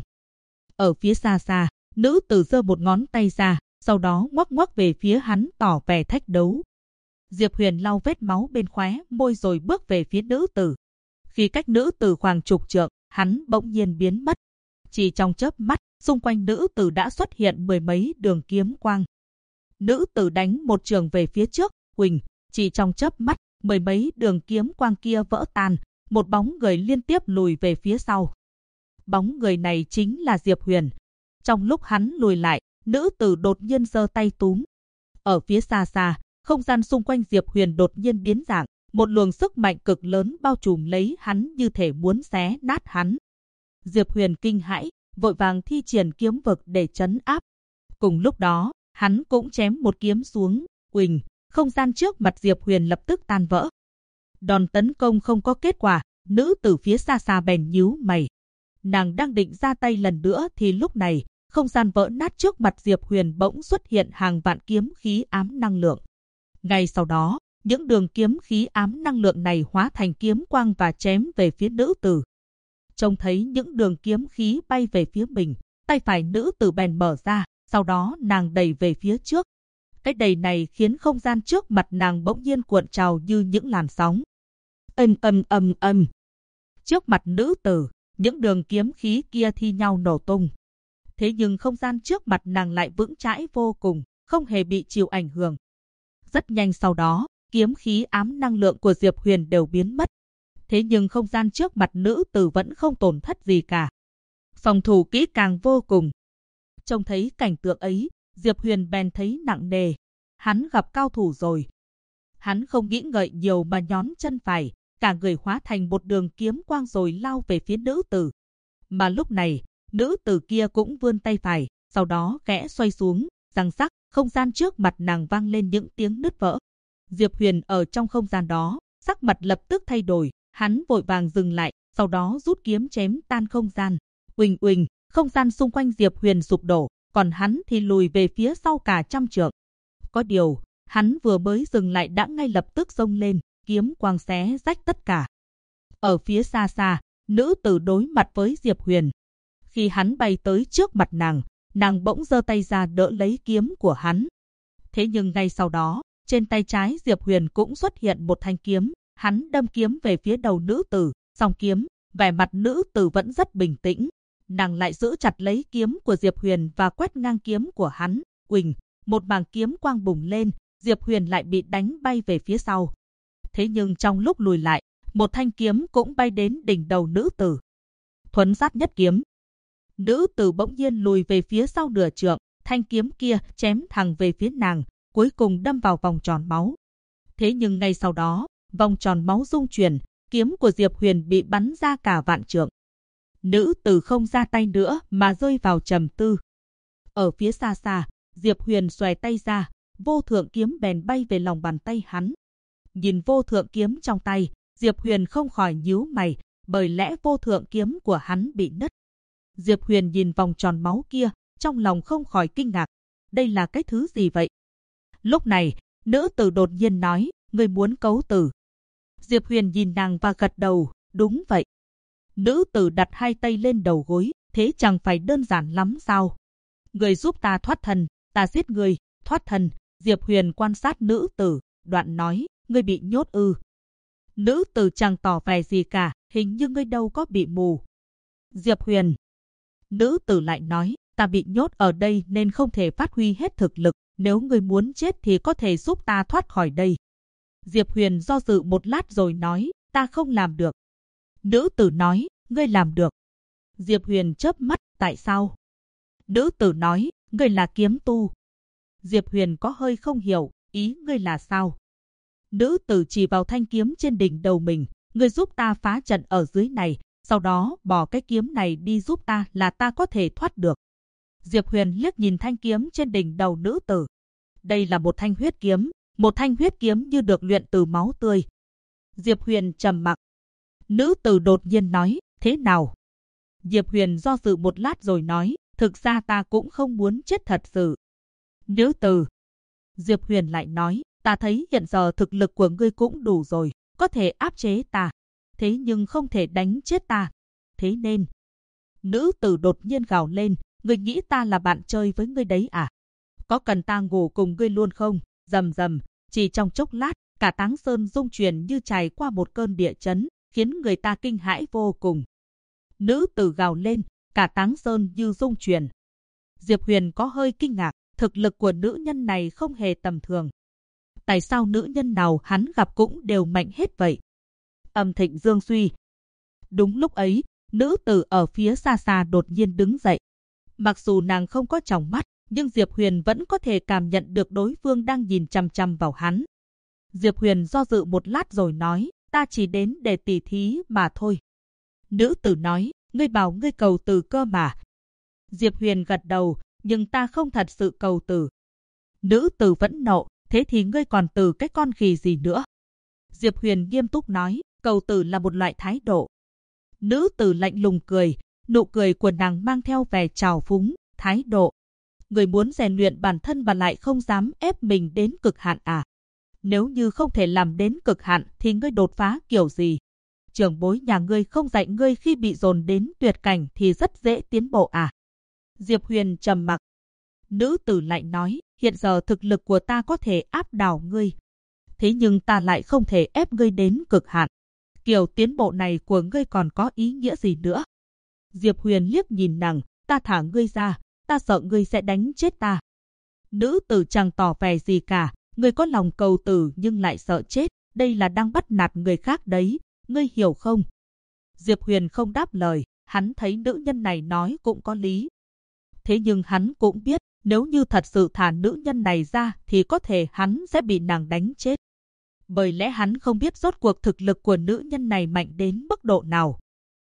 Ở phía xa xa, nữ tử giơ một ngón tay ra, sau đó ngoắc ngoắc về phía hắn tỏ vẻ thách đấu. Diệp Huyền lau vết máu bên khóe môi rồi bước về phía nữ tử. Khi cách nữ tử khoảng chục trượng, hắn bỗng nhiên biến mất. Chỉ trong chớp mắt, xung quanh nữ tử đã xuất hiện 10 mấy đường kiếm quang. Nữ tử đánh một trường về phía trước, Quỳnh, chỉ trong chớp mắt, mười mấy đường kiếm quang kia vỡ tan, một bóng người liên tiếp lùi về phía sau. Bóng người này chính là Diệp Huyền. Trong lúc hắn lùi lại, nữ tử đột nhiên giơ tay túm. Ở phía xa xa, không gian xung quanh Diệp Huyền đột nhiên biến dạng, một luồng sức mạnh cực lớn bao trùm lấy hắn như thể muốn xé nát hắn. Diệp Huyền kinh hãi, vội vàng thi triển kiếm vực để trấn áp. Cùng lúc đó, hắn cũng chém một kiếm xuống, Quỳnh, không gian trước mặt Diệp Huyền lập tức tan vỡ. Đòn tấn công không có kết quả, nữ tử phía xa xa bèn nhíu mày. Nàng đang định ra tay lần nữa thì lúc này, không gian vỡ nát trước mặt Diệp Huyền bỗng xuất hiện hàng vạn kiếm khí ám năng lượng. Ngay sau đó, những đường kiếm khí ám năng lượng này hóa thành kiếm quang và chém về phía nữ tử. Trông thấy những đường kiếm khí bay về phía mình, tay phải nữ tử bèn mở ra, sau đó nàng đẩy về phía trước. Cái đẩy này khiến không gian trước mặt nàng bỗng nhiên cuộn trào như những làn sóng. Ầm. Trước mặt nữ tử, những đường kiếm khí kia thi nhau nổ tung. Thế nhưng không gian trước mặt nàng lại vững chãi vô cùng, không hề bị chịu ảnh hưởng. Rất nhanh sau đó, kiếm khí ám năng lượng của Diệp Huyền đều biến mất. Thế nhưng không gian trước mặt nữ tử vẫn không tổn thất gì cả. Phòng thủ kỹ càng vô cùng. Trông thấy cảnh tượng ấy, Diệp Huyền bèn thấy nặng nề. Hắn gặp cao thủ rồi. Hắn không nghĩ ngợi nhiều mà nhón chân phải, cả người hóa thành một đường kiếm quang rồi lao về phía nữ tử. Mà lúc này, nữ tử kia cũng vươn tay phải, sau đó khẽ xoay xuống, răng rắc, không gian trước mặt nàng vang lên những tiếng nứt vỡ. Diệp Huyền ở trong không gian đó, sắc mặt lập tức thay đổi, hắn vội vàng dừng lại, sau đó rút kiếm chém tan không gian. Uỳnh, không gian xung quanh Diệp Huyền sụp đổ, còn hắn thì lùi về phía sau cả trăm trượng. Có điều, hắn vừa mới dừng lại đã ngay lập tức xông lên, kiếm quang xé rách tất cả. Ở phía xa xa, nữ tử đối mặt với Diệp Huyền. Khi hắn bay tới trước mặt nàng bỗng giơ tay ra đỡ lấy kiếm của hắn. Thế nhưng ngay sau đó, trên tay trái Diệp Huyền cũng xuất hiện một thanh kiếm, hắn đâm kiếm về phía đầu nữ tử, song kiếm, vẻ mặt nữ tử vẫn rất bình tĩnh. Nàng lại giữ chặt lấy kiếm của Diệp Huyền và quét ngang kiếm của hắn. Quỳnh, một mảng kiếm quang bùng lên, Diệp Huyền lại bị đánh bay về phía sau. Thế nhưng trong lúc lùi lại, một thanh kiếm cũng bay đến đỉnh đầu nữ tử. Thuấn sát nhất kiếm. Nữ tử bỗng nhiên lùi về phía sau nửa trượng, thanh kiếm kia chém thẳng về phía nàng, cuối cùng đâm vào vòng tròn máu. Thế nhưng ngay sau đó, vòng tròn máu rung chuyển, kiếm của Diệp Huyền bị bắn ra cả vạn trượng. Nữ tử không ra tay nữa mà rơi vào trầm tư. Ở phía xa xa, Diệp Huyền xòe tay ra, vô thượng kiếm bèn bay về lòng bàn tay hắn. Nhìn vô thượng kiếm trong tay, Diệp Huyền không khỏi nhíu mày, bởi lẽ vô thượng kiếm của hắn bị nứt. Diệp Huyền nhìn vòng tròn máu kia, trong lòng không khỏi kinh ngạc. Đây là cái thứ gì vậy? Lúc này, nữ tử đột nhiên nói, ngươi muốn cấu tử. Diệp Huyền nhìn nàng và gật đầu, đúng vậy. Nữ tử đặt hai tay lên đầu gối, thế chẳng phải đơn giản lắm sao? Người giúp ta thoát thân, ta giết người, thoát thân. Diệp Huyền quan sát nữ tử, đoạn nói, ngươi bị nhốt ư? Nữ tử chẳng tỏ vẻ gì cả, hình như ngươi đâu có bị mù. Diệp Huyền. Nữ tử lại nói, ta bị nhốt ở đây nên không thể phát huy hết thực lực, nếu ngươi muốn chết thì có thể giúp ta thoát khỏi đây. Diệp Huyền do dự một lát rồi nói, ta không làm được. Nữ tử nói, ngươi làm được. Diệp Huyền chớp mắt, tại sao? Nữ tử nói, ngươi là kiếm tu. Diệp Huyền có hơi không hiểu, ý ngươi là sao? Nữ tử chỉ vào thanh kiếm trên đỉnh đầu mình, ngươi giúp ta phá trận ở dưới này, sau đó bỏ cái kiếm này đi giúp ta là ta có thể thoát được. Diệp Huyền liếc nhìn thanh kiếm trên đỉnh đầu nữ tử. Đây là một thanh huyết kiếm như được luyện từ máu tươi. Diệp Huyền trầm mặc. Nữ tử đột nhiên nói, thế nào? Diệp Huyền do dự một lát rồi nói, thực ra ta cũng không muốn chết thật sự. Nữ tử. Diệp Huyền lại nói, ta thấy hiện giờ thực lực của ngươi cũng đủ rồi, có thể áp chế ta. Thế nhưng không thể đánh chết ta. Thế nên... Nữ tử đột nhiên gào lên, ngươi nghĩ ta là bạn chơi với ngươi đấy à? Có cần ta ngủ cùng ngươi luôn không? Rầm rầm, chỉ trong chốc lát, cả Táng Sơn rung chuyển như trải qua một cơn địa chấn, khiến người ta kinh hãi vô cùng. Nữ tử gào lên, cả Táng Sơn như rung chuyển. Diệp Huyền có hơi kinh ngạc, thực lực của nữ nhân này không hề tầm thường. Tại sao nữ nhân nào hắn gặp cũng đều mạnh hết vậy? Âm Thịnh Dương suy. Đúng lúc ấy, nữ tử ở phía xa xa đột nhiên đứng dậy. Mặc dù nàng không có tròng mắt, nhưng Diệp Huyền vẫn có thể cảm nhận được đối phương đang nhìn chằm chằm vào hắn. Diệp Huyền do dự một lát rồi nói, ta chỉ đến để tỉ thí mà thôi. Nữ tử nói, ngươi bảo ngươi cầu từ cơ mà. Diệp Huyền gật đầu, nhưng ta không thật sự cầu từ. Nữ tử vẫn nộ, thế thì ngươi còn từ cái con khỉ gì nữa? Diệp Huyền nghiêm túc nói, cầu từ là một loại thái độ. Nữ tử lạnh lùng cười, nụ cười của nàng mang theo vẻ trào phúng, thái độ. Người muốn rèn luyện bản thân mà lại không dám ép mình đến cực hạn à? Nếu như không thể làm đến cực hạn thì ngươi đột phá kiểu gì? Trưởng bối nhà ngươi không dạy ngươi khi bị dồn đến tuyệt cảnh thì rất dễ tiến bộ à? Diệp Huyền trầm mặc. Nữ tử lại nói, hiện giờ thực lực của ta có thể áp đảo ngươi. Thế nhưng ta lại không thể ép ngươi đến cực hạn. Kiểu tiến bộ này của ngươi còn có ý nghĩa gì nữa? Diệp Huyền liếc nhìn nàng, ta thả ngươi ra, ta sợ ngươi sẽ đánh chết ta. Nữ tử chẳng tỏ vẻ gì cả, ngươi có lòng cầu tử nhưng lại sợ chết, đây là đang bắt nạt người khác đấy, ngươi hiểu không? Diệp Huyền không đáp lời, hắn thấy nữ nhân này nói cũng có lý. Thế nhưng hắn cũng biết, nếu như thật sự thả nữ nhân này ra thì có thể hắn sẽ bị nàng đánh chết. Bởi lẽ hắn không biết rốt cuộc thực lực của nữ nhân này mạnh đến mức độ nào.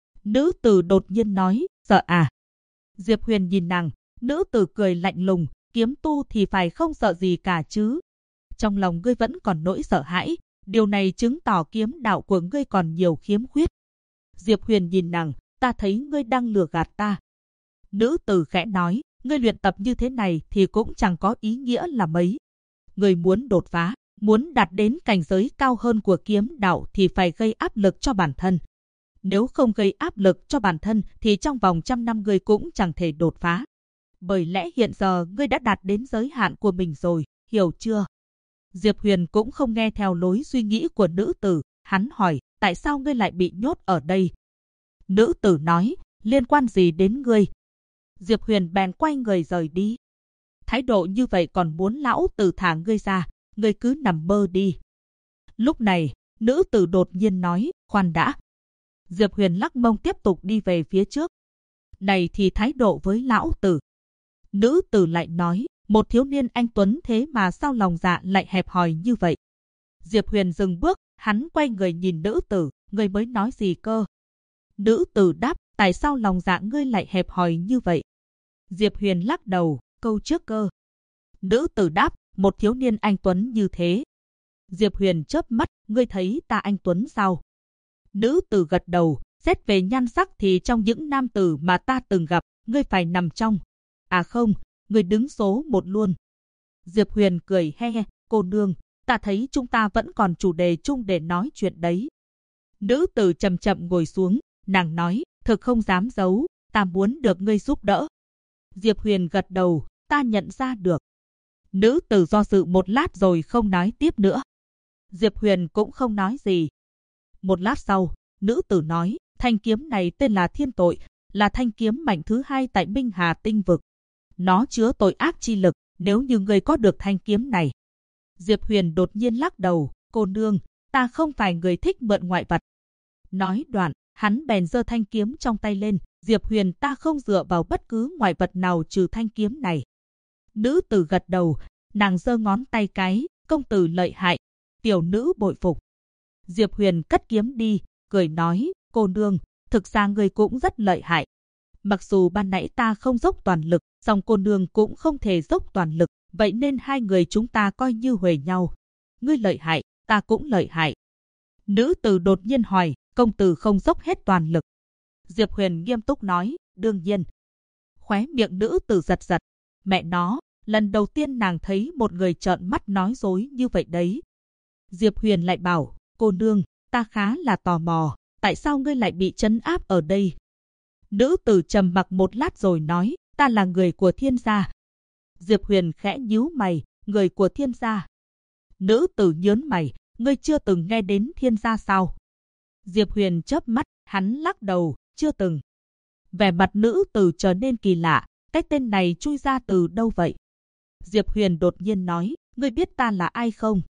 Nữ tử đột nhiên nói, sợ à? Diệp Huyền nhìn nàng, nữ tử cười lạnh lùng, kiếm tu thì phải không sợ gì cả chứ. Trong lòng ngươi vẫn còn nỗi sợ hãi, điều này chứng tỏ kiếm đạo của ngươi còn nhiều khiếm khuyết. Diệp Huyền nhìn nàng, ta thấy ngươi đang lừa gạt ta. Nữ tử khẽ nói, ngươi luyện tập như thế này thì cũng chẳng có ý nghĩa là mấy. Ngươi muốn đột phá, muốn đạt đến cảnh giới cao hơn của kiếm đạo thì phải gây áp lực cho bản thân. Nếu không gây áp lực cho bản thân thì trong vòng 100 năm ngươi cũng chẳng thể đột phá. Bởi lẽ hiện giờ ngươi đã đạt đến giới hạn của mình rồi, hiểu chưa? Diệp Huyền cũng không nghe theo lối suy nghĩ của nữ tử, hắn hỏi, tại sao ngươi lại bị nhốt ở đây? Nữ tử nói, liên quan gì đến ngươi? Diệp Huyền bèn quay người rời đi. Thái độ như vậy còn muốn lão tử thả ngươi ra, ngươi cứ nằm mơ đi. Lúc này, nữ tử đột nhiên nói, khoan đã. Diệp Huyền lắc mông tiếp tục đi về phía trước. Này thì thái độ với lão tử. Nữ tử lại nói, một thiếu niên anh tuấn thế mà sao lòng dạ lại hẹp hòi như vậy? Diệp Huyền dừng bước, hắn quay người nhìn nữ tử, ngươi mới nói gì cơ? Nữ tử đáp, tại sao lòng dạ ngươi lại hẹp hòi như vậy? Diệp Huyền lắc đầu, câu trước cơ. Nữ tử đáp, một thiếu niên anh tuấn như thế. Diệp Huyền chớp mắt, ngươi thấy ta anh tuấn sao? Nữ tử gật đầu, xét về nhan sắc thì trong những nam tử mà ta từng gặp, ngươi phải nằm trong. À không, ngươi đứng số 1 luôn. Diệp Huyền cười he he, cô nương, ta thấy chúng ta vẫn còn chủ đề chung để nói chuyện đấy. Nữ tử chậm chậm ngồi xuống, nàng nói, thực không dám giấu, ta muốn được ngươi giúp đỡ. Diệp Huyền gật đầu, ta nhận ra được. Nữ tử do dự một lát rồi không nói tiếp nữa. Diệp Huyền cũng không nói gì. Một lát sau, nữ tử nói, thanh kiếm này tên là Thiên Tội, là thanh kiếm mạnh thứ 2 tại Minh Hà Tinh Vực. Nó chứa tội ác chi lực, nếu như ngươi có được thanh kiếm này. Diệp Huyền đột nhiên lắc đầu, cô nương, ta không phải người thích mượn ngoại vật. Nói đoạn, hắn bèn giơ thanh kiếm trong tay lên, Diệp Huyền ta không dựa vào bất cứ ngoại vật nào trừ thanh kiếm này. Nữ tử gật đầu, nàng giơ ngón tay cái, công tử lợi hại, tiểu nữ bội phục. Diệp Huyền cất kiếm đi, cười nói, cô nương, thực ra người cũng rất lợi hại. Mặc dù ban nãy ta không dốc toàn lực, song cô nương cũng không thể dốc toàn lực, vậy nên hai người chúng ta coi như huề nhau. Ngươi lợi hại, ta cũng lợi hại. Nữ tử đột nhiên hỏi, công tử không dốc hết toàn lực. Diệp Huyền nghiêm túc nói, đương nhiên. Khóe miệng nữ tử giật giật, mẹ nó, lần đầu tiên nàng thấy một người trợn mắt nói dối như vậy đấy. Diệp Huyền lại bảo, cô nương, ta khá là tò mò, tại sao ngươi lại bị trấn áp ở đây? Nữ tử trầm mặc một lát rồi nói, ta là người của Thiên gia. Diệp Huyền khẽ nhíu mày, người của Thiên gia. Nữ tử nhớn mày, ngươi chưa từng nghe đến Thiên gia sao? Diệp Huyền chớp mắt, hắn lắc đầu, chưa từng. Vẻ mặt nữ tử trở nên kỳ lạ, cái tên này chui ra từ đâu vậy? Diệp Huyền đột nhiên nói, ngươi biết ta là ai không?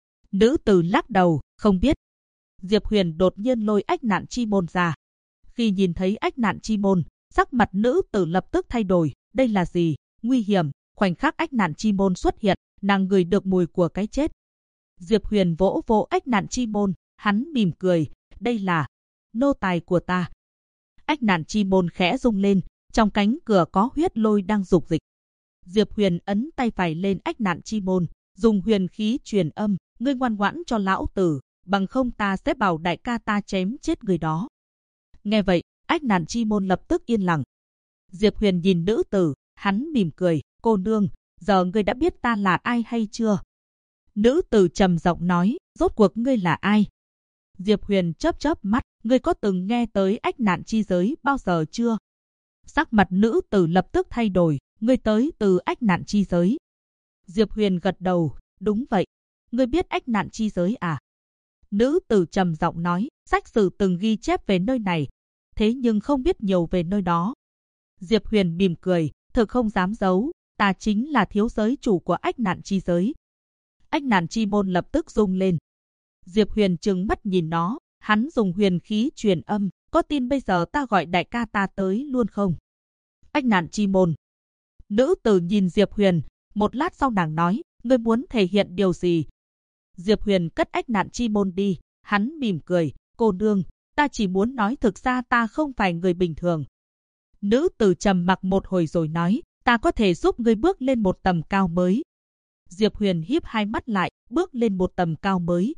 Nữ tử lắc đầu, không biết. Diệp Huyền đột nhiên lôi ách nạn chi môn ra. Khi nhìn thấy ách nạn chi môn, sắc mặt nữ tử lập tức thay đổi, đây là gì? Nguy hiểm. Khoảnh khắc ách nạn chi môn xuất hiện, nàng ngửi được mùi của cái chết. Diệp Huyền vỗ vỗ ách nạn chi môn, hắn mỉm cười, đây là nô tài của ta. Ách nạn chi môn khẽ rung lên, trong cánh cửa có huyết lôi đang dục dịch. Diệp Huyền ấn tay phải lên ách nạn chi môn, dùng huyền khí truyền âm, ngươi ngoan ngoãn cho lão tử, bằng không ta sẽ bảo đại ca ta chém chết người đó. Nghe vậy, ách nạn chi môn lập tức yên lặng. Diệp Huyền nhìn nữ tử, hắn mỉm cười, cô nương, giờ ngươi đã biết ta là ai hay chưa? Nữ tử trầm giọng nói, rốt cuộc ngươi là ai? Diệp Huyền chớp chớp mắt, ngươi có từng nghe tới ách nạn chi giới bao giờ chưa? Sắc mặt nữ tử lập tức thay đổi, ngươi tới từ ách nạn chi giới. Diệp Huyền gật đầu, đúng vậy. Ngươi biết ách nạn chi giới à? Nữ tử trầm giọng nói, sách sử từng ghi chép về nơi này, thế nhưng không biết nhiều về nơi đó. Diệp Huyền mỉm cười, thực không dám giấu, ta chính là thiếu giới chủ của ách nạn chi giới. Ách nạn chi môn lập tức rung lên. Diệp Huyền trừng mắt nhìn nó, hắn dùng huyền khí truyền âm, có tin bây giờ ta gọi đại ca ta tới luôn không? Ách nạn chi môn. Nữ tử nhìn Diệp Huyền, một lát sau nàng nói, ngươi muốn thể hiện điều gì? Diệp Huyền cất ách nạn chi môn đi, hắn mỉm cười, cô nương, ta chỉ muốn nói thực ra ta không phải người bình thường. Nữ tử trầm mặc một hồi rồi nói, ta có thể giúp ngươi bước lên một tầm cao mới. Diệp Huyền híp hai mắt lại, bước lên một tầm cao mới.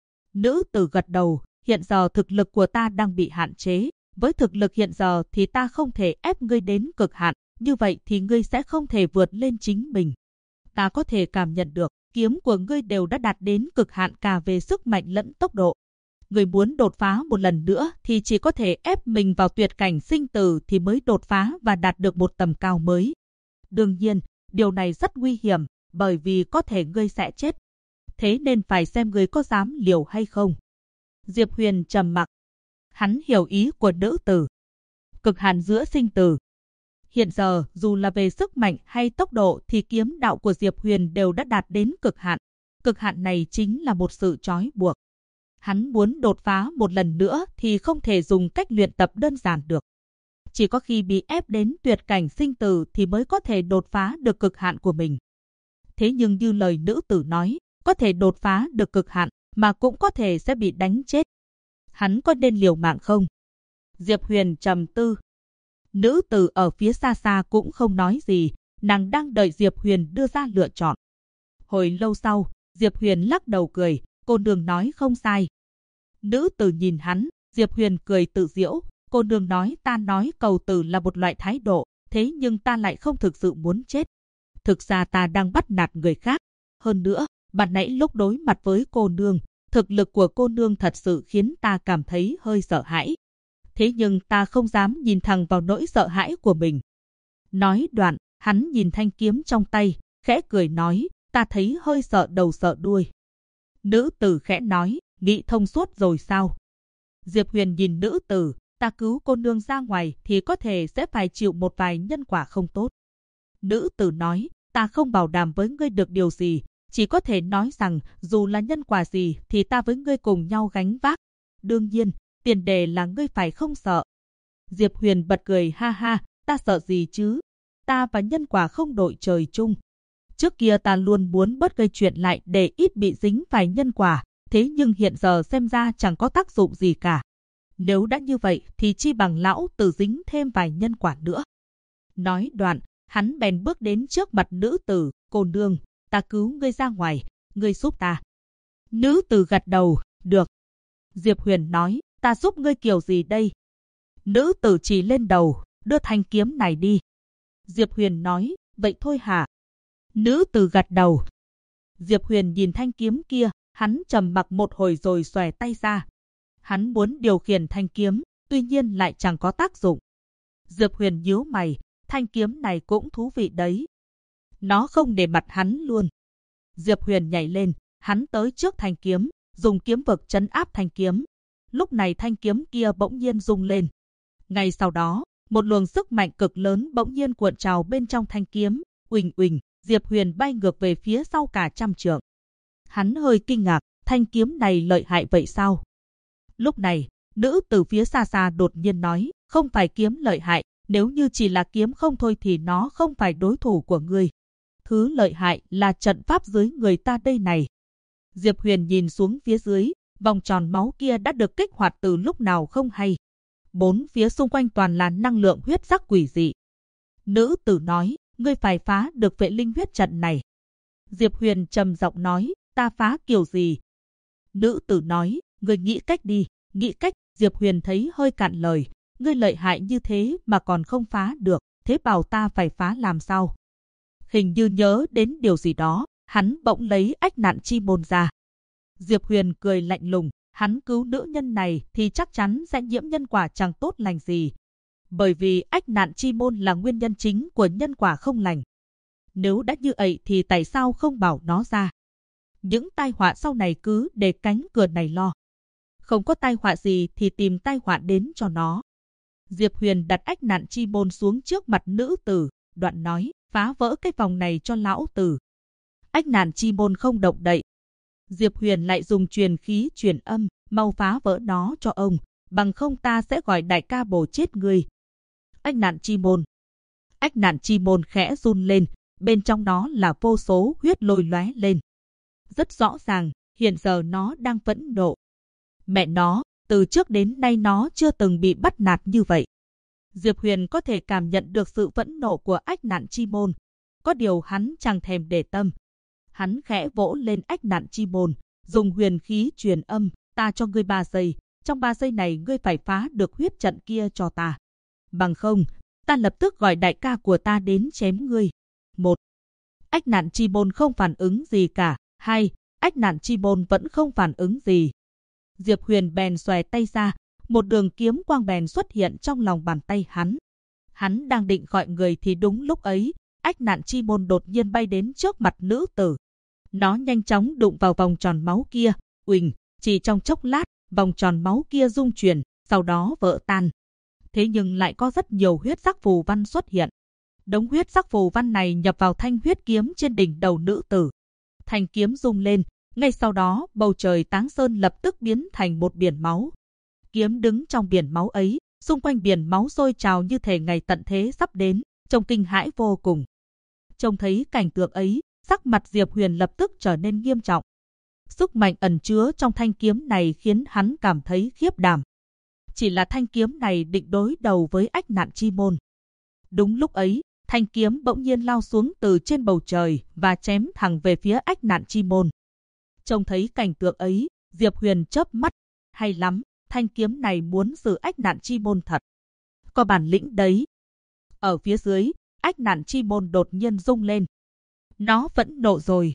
Nữ tử gật đầu, hiện giờ thực lực của ta đang bị hạn chế. Với thực lực hiện giờ thì ta không thể ép ngươi đến cực hạn, như vậy thì ngươi sẽ không thể vượt lên chính mình. Ta có thể cảm nhận được, kiếm của ngươi đều đã đạt đến cực hạn cả về sức mạnh lẫn tốc độ. Ngươi muốn đột phá một lần nữa thì chỉ có thể ép mình vào tuyệt cảnh sinh tử thì mới đột phá và đạt được một tầm cao mới. Đương nhiên, điều này rất nguy hiểm, bởi vì có thể ngươi sẽ chết. Thế nên phải xem ngươi có dám liều hay không. Diệp Huyền trầm mặc. Hắn hiểu ý của nữ tử. Cực hạn giữa sinh tử. Hiện giờ, dù là về sức mạnh hay tốc độ thì kiếm đạo của Diệp Huyền đều đã đạt đến cực hạn. Cực hạn này chính là một sự trói buộc. Hắn muốn đột phá một lần nữa thì không thể dùng cách luyện tập đơn giản được. Chỉ có khi bị ép đến tuyệt cảnh sinh tử thì mới có thể đột phá được cực hạn của mình. Thế nhưng như lời nữ tử nói, có thể đột phá được cực hạn mà cũng có thể sẽ bị đánh chết. Hắn có nên liều mạng không? Diệp Huyền trầm tư. Nữ tử ở phía xa xa cũng không nói gì, nàng đang đợi Diệp Huyền đưa ra lựa chọn. Hồi lâu sau, Diệp Huyền lắc đầu cười, cô nương nói không sai. Nữ tử nhìn hắn, Diệp Huyền cười tự giễu, cô nương nói ta nói cầu tử là một loại thái độ, thế nhưng ta lại không thực sự muốn chết. Thực ra ta đang bắt nạt người khác. Hơn nữa, ban nãy lúc đối mặt với cô nương, thực lực của cô nương thật sự khiến ta cảm thấy hơi sợ hãi. Thế nhưng ta không dám nhìn thẳng vào nỗi sợ hãi của mình. Nói đoạn, hắn nhìn thanh kiếm trong tay, khẽ cười nói, ta thấy hơi sợ đầu sợ đuôi. Nữ tử khẽ nói, nghĩ thông suốt rồi sao? Diệp Huyền nhìn nữ tử, ta cứu cô nương ra ngoài thì có thể sẽ phải chịu một vài nhân quả không tốt. Nữ tử nói, ta không bảo đảm với ngươi được điều gì, chỉ có thể nói rằng dù là nhân quả gì thì ta với ngươi cùng nhau gánh vác. Đương nhiên, tiền đề là ngươi phải không sợ. Diệp Huyền bật cười ha ha, ta sợ gì chứ? Ta và nhân quả không đội trời chung. Trước kia ta luôn muốn bớt gây chuyện lại để ít bị dính phải nhân quả, thế nhưng hiện giờ xem ra chẳng có tác dụng gì cả. Nếu đã như vậy thì chi bằng lão tử dính thêm vài nhân quả nữa. Nói đoạn, hắn bèn bước đến trước mặt nữ tử, cô nương, ta cứu ngươi ra ngoài, ngươi giúp ta. Nữ tử gật đầu, được. Diệp Huyền nói, ta giúp ngươi kiểu gì đây? Nữ tử chỉ lên đầu, đưa thanh kiếm này đi. Diệp Huyền nói, vậy thôi hả? Nữ tử gật đầu. Diệp Huyền nhìn thanh kiếm kia, hắn trầm mặc một hồi rồi xòe tay ra. Hắn muốn điều khiển thanh kiếm, tuy nhiên lại chẳng có tác dụng. Diệp Huyền nhíu mày, thanh kiếm này cũng thú vị đấy. Nó không để mặt hắn luôn. Diệp Huyền nhảy lên, hắn tới trước thanh kiếm, dùng kiếm vực trấn áp thanh kiếm. Lúc này thanh kiếm kia bỗng nhiên rung lên. Ngay sau đó, một luồng sức mạnh cực lớn bỗng nhiên cuộn trào bên trong thanh kiếm, uỳnh uỳnh, Diệp Huyền bay ngược về phía sau cả trăm trượng. Hắn hơi kinh ngạc, thanh kiếm này lợi hại vậy sao? Lúc này, nữ từ phía xa xa đột nhiên nói, không phải kiếm lợi hại, nếu như chỉ là kiếm không thôi thì nó không phải đối thủ của ngươi. Thứ lợi hại là trận pháp dưới người ta đây này. Diệp Huyền nhìn xuống phía dưới, vòng tròn máu kia đã được kích hoạt từ lúc nào không hay. Bốn phía xung quanh toàn là năng lượng huyết sắc quỷ dị. Nữ tử nói, ngươi phải phá được vệ linh huyết trận này. Diệp Huyền trầm giọng nói, ta phá kiểu gì? Nữ tử nói, ngươi nghĩ cách đi. Nghĩ cách. Diệp Huyền thấy hơi cạn lời, ngươi lợi hại như thế mà còn không phá được, thế bảo ta phải phá làm sao? Hình như nhớ đến điều gì đó, hắn bỗng lấy ách nạn chi môn ra. Diệp Huyền cười lạnh lùng, hắn cứu nữ nhân này thì chắc chắn sẽ nhiễm nhân quả chẳng tốt lành gì. Bởi vì ách nạn chi môn là nguyên nhân chính của nhân quả không lành. Nếu đã như vậy thì tại sao không bảo nó ra? Những tai họa sau này cứ để cánh cửa này lo. Không có tai họa gì thì tìm tai họa đến cho nó. Diệp Huyền đặt ách nạn chi môn xuống trước mặt nữ tử, đoạn nói, phá vỡ cái vòng này cho lão tử. Ách nạn chi môn không động đậy. Diệp Huyền lại dùng truyền khí truyền âm, mau phá vỡ nó cho ông, bằng không ta sẽ gọi đại ca bổ chết ngươi. Ách nạn chi môn. Ách nạn chi môn khẽ run lên, bên trong nó là vô số huyết lôi lóe lên. Rất rõ ràng, hiện giờ nó đang phẫn nộ. Mẹ nó, từ trước đến nay nó chưa từng bị bắt nạt như vậy. Diệp Huyền có thể cảm nhận được sự phẫn nộ của ách nạn chi môn. Có điều hắn chẳng thèm để tâm. Hắn khẽ vỗ lên ách nạn chi môn, dùng huyền khí truyền âm, ta cho ngươi 3 giây, trong 3 giây này ngươi phải phá được huyết trận kia cho ta. Bằng không, ta lập tức gọi đại ca của ta đến chém ngươi. 1. Ách nạn chi môn không phản ứng gì cả. 2. Ách nạn chi môn vẫn không phản ứng gì. Diệp Huyền bèn xòe tay ra, một đường kiếm quang bèn xuất hiện trong lòng bàn tay hắn. Hắn đang định gọi người thì đúng lúc ấy, ách nạn chi môn đột nhiên bay đến trước mặt nữ tử. Nó nhanh chóng đụng vào vòng tròn máu kia, uỳnh, chỉ trong chốc lát, vòng tròn máu kia rung chuyển, sau đó vỡ tan. Thế nhưng lại có rất nhiều huyết sắc phù văn xuất hiện. Đống huyết sắc phù văn này nhập vào thanh huyết kiếm trên đỉnh đầu nữ tử. Thanh kiếm rung lên, ngay sau đó bầu trời Táng Sơn lập tức biến thành một biển máu. Kiếm đứng trong biển máu ấy, xung quanh biển máu sôi trào như thể ngày tận thế sắp đến, trông kinh hãi vô cùng. Trông thấy cảnh tượng ấy, sắc mặt Diệp Huyền lập tức trở nên nghiêm trọng. Sức mạnh ẩn chứa trong thanh kiếm này khiến hắn cảm thấy khiếp đảm. Chỉ là thanh kiếm này định đối đầu với ách nạn chi môn. Đúng lúc ấy, thanh kiếm bỗng nhiên lao xuống từ trên bầu trời và chém thẳng về phía ách nạn chi môn. Trông thấy cảnh tượng ấy, Diệp Huyền chớp mắt. Hay lắm, thanh kiếm này muốn xử ách nạn chi môn thật. Có bản lĩnh đấy. Ở phía dưới, ách nạn chi môn đột nhiên rung lên. Nó vẫn nộ rồi.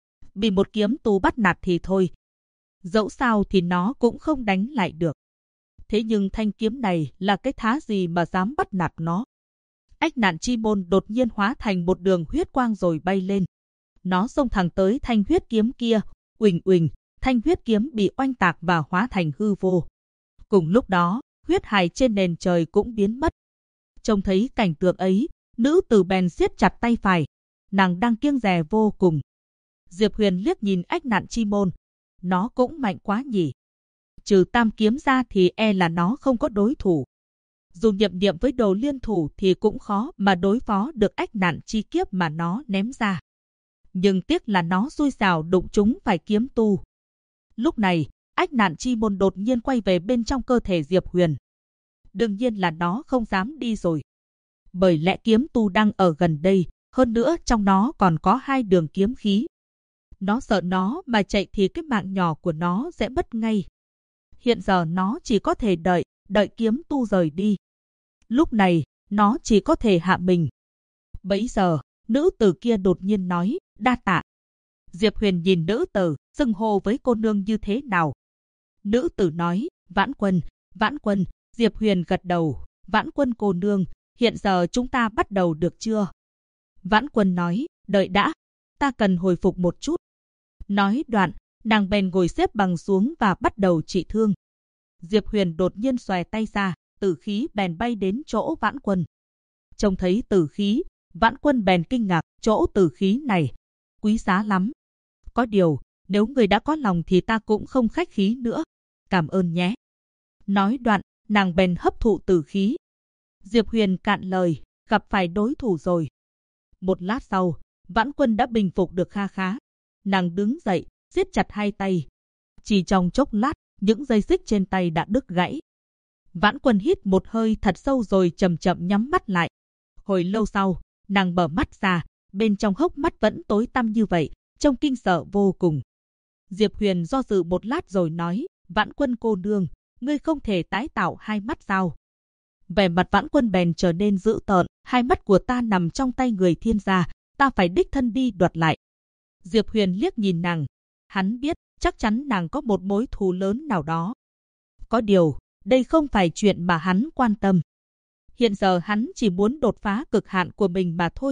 Bị một kiếm tù bắt nạt thì thôi. Dẫu sao thì nó cũng không đánh lại được. Thế nhưng thanh kiếm này là cái thá gì mà dám bắt nạt nó? Ách nạn chi môn đột nhiên hóa thành một đường huyết quang rồi bay lên. Nó xông thẳng tới thanh huyết kiếm kia. Uỳnh uỳnh, thanh huyết kiếm bị oanh tạc và hóa thành hư vô. Cùng lúc đó, huyết hải trên nền trời cũng biến mất. Trông thấy cảnh tượng ấy, nữ tử bèn siết chặt tay phải. Nàng đang kiêng dè vô cùng. Diệp Huyền liếc nhìn ách nạn chi môn. Nó cũng mạnh quá nhỉ. Trừ tam kiếm ra thì e là nó không có đối thủ. Dù Niệm Niệm với đồ liên thủ thì cũng khó mà đối phó được ách nạn chi kiếp mà nó ném ra. Nhưng tiếc là nó xui xẻo đụng chúng phải kiếm tu. Lúc này, ách nạn chi môn đột nhiên quay về bên trong cơ thể Diệp Huyền. Đương nhiên là nó không dám đi rồi. Bởi lẽ kiếm tu đang ở gần đây, hơn nữa trong nó còn có 2 đường kiếm khí. Nó sợ nó mà chạy thì cái mạng nhỏ của nó sẽ mất ngay. Hiện giờ nó chỉ có thể đợi kiếm tu rời đi. Lúc này, nó chỉ có thể hạ mình. Bấy giờ, nữ tử kia đột nhiên nói, đa tạ. Diệp Huyền nhìn nữ tử, xưng hô với cô nương như thế nào? Nữ tử nói, Vãn Quân, Diệp Huyền gật đầu, Vãn Quân cô nương, hiện giờ chúng ta bắt đầu được chưa? Vãn Quân nói, đợi đã, ta cần hồi phục một chút. Nói đoạn, nàng bèn ngồi xếp bằng xuống và bắt đầu trị thương. Diệp Huyền đột nhiên xòe tay ra, tử khí bèn bay đến chỗ Vãn Quân. Trông thấy tử khí, Vãn Quân bèn kinh ngạc, chỗ tử khí này quý giá lắm. Có điều, nếu người đã có lòng thì ta cũng không khách khí nữa. Cảm ơn nhé. Nói đoạn, nàng bèn hấp thụ tử khí. Diệp Huyền cạn lời, gặp phải đối thủ rồi. Một lát sau, Vãn Quân đã bình phục được kha khá. Nàng đứng dậy, siết chặt hai tay. Chỉ trong chốc lát, những dây xích trên tay đã đứt gãy. Vãn Quân hít một hơi thật sâu rồi chậm chậm nhắm mắt lại. Hồi lâu sau, nàng mở mắt ra, bên trong hốc mắt vẫn tối tăm như vậy, trông kinh sợ vô cùng. Diệp Huyền do dự một lát rồi nói, Vãn Quân cô nương, ngươi không thể tái tạo hai mắt sao? Vẻ mặt Vãn Quân bèn trở nên dữ tợn, hai mắt của ta nằm trong tay người Thiên gia, ta phải đích thân đi đoạt lại. Diệp Huyền liếc nhìn nàng, hắn biết chắc chắn nàng có một mối thù lớn nào đó. Có điều, đây không phải chuyện mà hắn quan tâm. Hiện giờ hắn chỉ muốn đột phá cực hạn của mình mà thôi.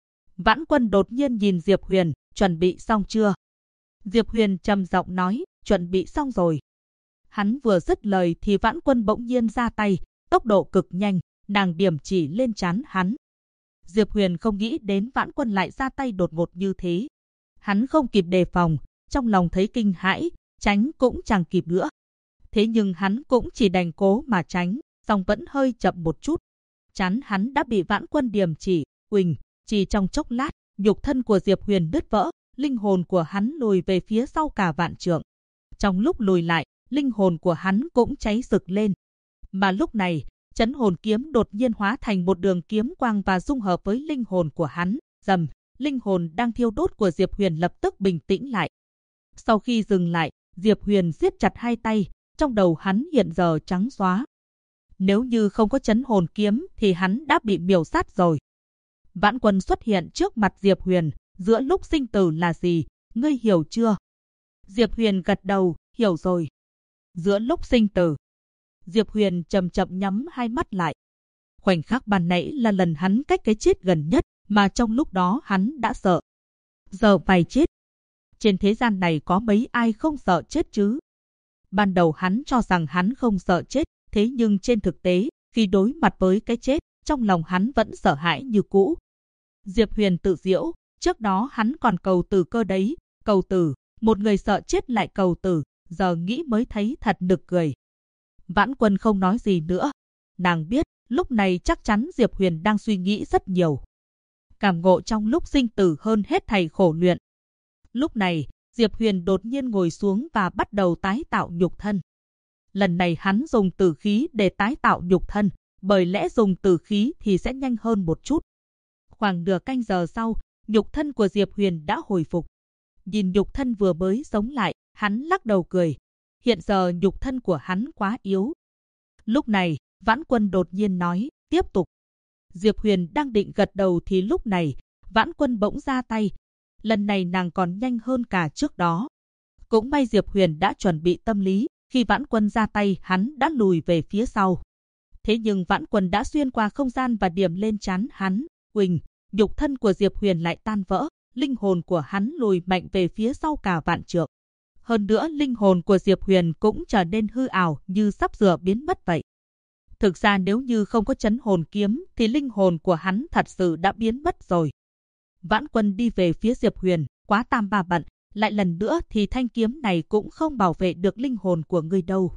Vãn Quân đột nhiên nhìn Diệp Huyền, chuẩn bị xong chưa? Diệp Huyền trầm giọng nói, chuẩn bị xong rồi. Hắn vừa dứt lời thì Vãn Quân bỗng nhiên ra tay, tốc độ cực nhanh, nàng điểm chỉ lên trán hắn. Diệp Huyền không nghĩ đến Vãn Quân lại ra tay đột ngột như thế. Hắn không kịp đề phòng, trong lòng thấy kinh hãi, tránh cũng chẳng kịp nữa. Thế nhưng hắn cũng chỉ đành cố mà tránh, song vẫn hơi chậm một chút. Trán hắn đã bị Vãn Quân điểm chỉ, uỳnh, chỉ trong chốc lát, nhục thân của Diệp Huyền đứt vỡ, linh hồn của hắn lùi về phía sau cả vạn trượng. Trong lúc lùi lại, linh hồn của hắn cũng cháy rực lên. Mà lúc này, Chấn Hồn Kiếm đột nhiên hóa thành một đường kiếm quang và dung hợp với linh hồn của hắn. Rầm, linh hồn đang thiêu đốt của Diệp Huyền lập tức bình tĩnh lại. Sau khi dừng lại, Diệp Huyền siết chặt hai tay, trong đầu hắn hiện giờ trắng xóa. Nếu như không có Chấn Hồn Kiếm thì hắn đã bị miểu sát rồi. Vãn Quân xuất hiện trước mặt Diệp Huyền, giữa lúc sinh tử là gì, ngươi hiểu chưa? Diệp Huyền gật đầu, hiểu rồi. Giữa lúc sinh tử. Diệp Huyền chậm chậm nhắm hai mắt lại. Khoảnh khắc ban nãy là lần hắn cách cái chết gần nhất, mà trong lúc đó hắn đã sợ. Giờ phải chết. Trên thế gian này có mấy ai không sợ chết chứ? Ban đầu hắn cho rằng hắn không sợ chết, thế nhưng trên thực tế, khi đối mặt với cái chết, trong lòng hắn vẫn sợ hãi như cũ. Diệp Huyền tự giễu, trước đó hắn còn cầu tử cơ đấy, cầu tử, một người sợ chết lại cầu tử, giờ nghĩ mới thấy thật nực cười. Vãn Quân không nói gì nữa. Nàng biết, lúc này chắc chắn Diệp Huyền đang suy nghĩ rất nhiều. Cảm ngộ trong lúc sinh tử hơn hết thảy khổ luyện. Lúc này, Diệp Huyền đột nhiên ngồi xuống và bắt đầu tái tạo nhục thân. Lần này hắn dùng tử khí để tái tạo nhục thân, bởi lẽ dùng tử khí thì sẽ nhanh hơn một chút. Khoảng nửa canh giờ sau, nhục thân của Diệp Huyền đã hồi phục. Nhìn nhục thân vừa mới sống lại, hắn lắc đầu cười. Hiện giờ nhục thân của hắn quá yếu. Lúc này, Vãn Quân đột nhiên nói, tiếp tục. Diệp Huyền đang định gật đầu thì lúc này, Vãn Quân bỗng ra tay. Lần này nàng còn nhanh hơn cả trước đó. Cũng may Diệp Huyền đã chuẩn bị tâm lý, khi Vãn Quân ra tay hắn đã lùi về phía sau. Thế nhưng Vãn Quân đã xuyên qua không gian và điểm lên trán hắn. Uỳnh, nhục thân của Diệp Huyền lại tan vỡ, linh hồn của hắn lùi mạnh về phía sau cả vạn trượng. Hơn nữa linh hồn của Diệp Huyền cũng trở nên hư ảo như sắp sửa biến mất vậy. Thực ra nếu như không có Chấn Hồn Kiếm thì linh hồn của hắn thật sự đã biến mất rồi. Vãn Quân đi về phía Diệp Huyền, quá tam ba bận, lại lần nữa thì thanh kiếm này cũng không bảo vệ được linh hồn của ngươi đâu.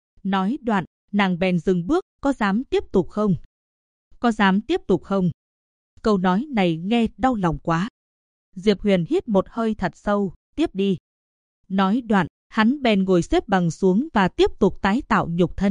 Nói đoạn, nàng bèn dừng bước, có dám tiếp tục không? Có dám tiếp tục không? Câu nói này nghe đau lòng quá. Diệp Huyền hít một hơi thật sâu, tiếp đi. Nói đoạn, hắn bèn ngồi xếp bằng xuống và tiếp tục tái tạo nhục thân.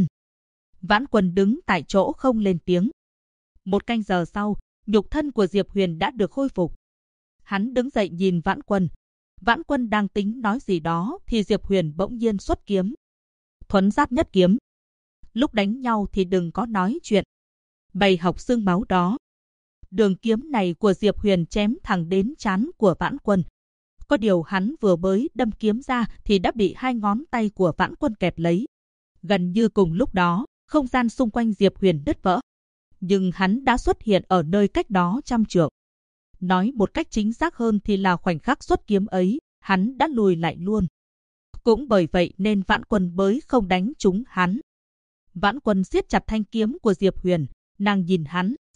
Vãn Quân đứng tại chỗ không lên tiếng. Một canh giờ sau, nhục thân của Diệp Huyền đã được khôi phục. Hắn đứng dậy nhìn Vãn Quân. Vãn Quân đang tính nói gì đó thì Diệp Huyền bỗng nhiên xuất kiếm. Thuấn Sát Nhất Kiếm. Lúc đánh nhau thì đừng có nói chuyện. Bày học xương máu đó. Đường kiếm này của Diệp Huyền chém thẳng đến trán của Vãn Quân. Có điều hắn vừa mới đâm kiếm ra thì đã bị hai ngón tay của Vãn Quân kẹp lấy. Gần như cùng lúc đó, không gian xung quanh Diệp Huyền đứt vỡ. Nhưng hắn đã xuất hiện ở nơi cách đó trăm trượng. Nói một cách chính xác hơn thì là khoảnh khắc xuất kiếm ấy, hắn đã lùi lại luôn. Cũng bởi vậy nên Vãn Quân mới không đánh trúng hắn. Vãn Quân siết chặt thanh kiếm của Diệp Huyền, nàng nhìn hắn,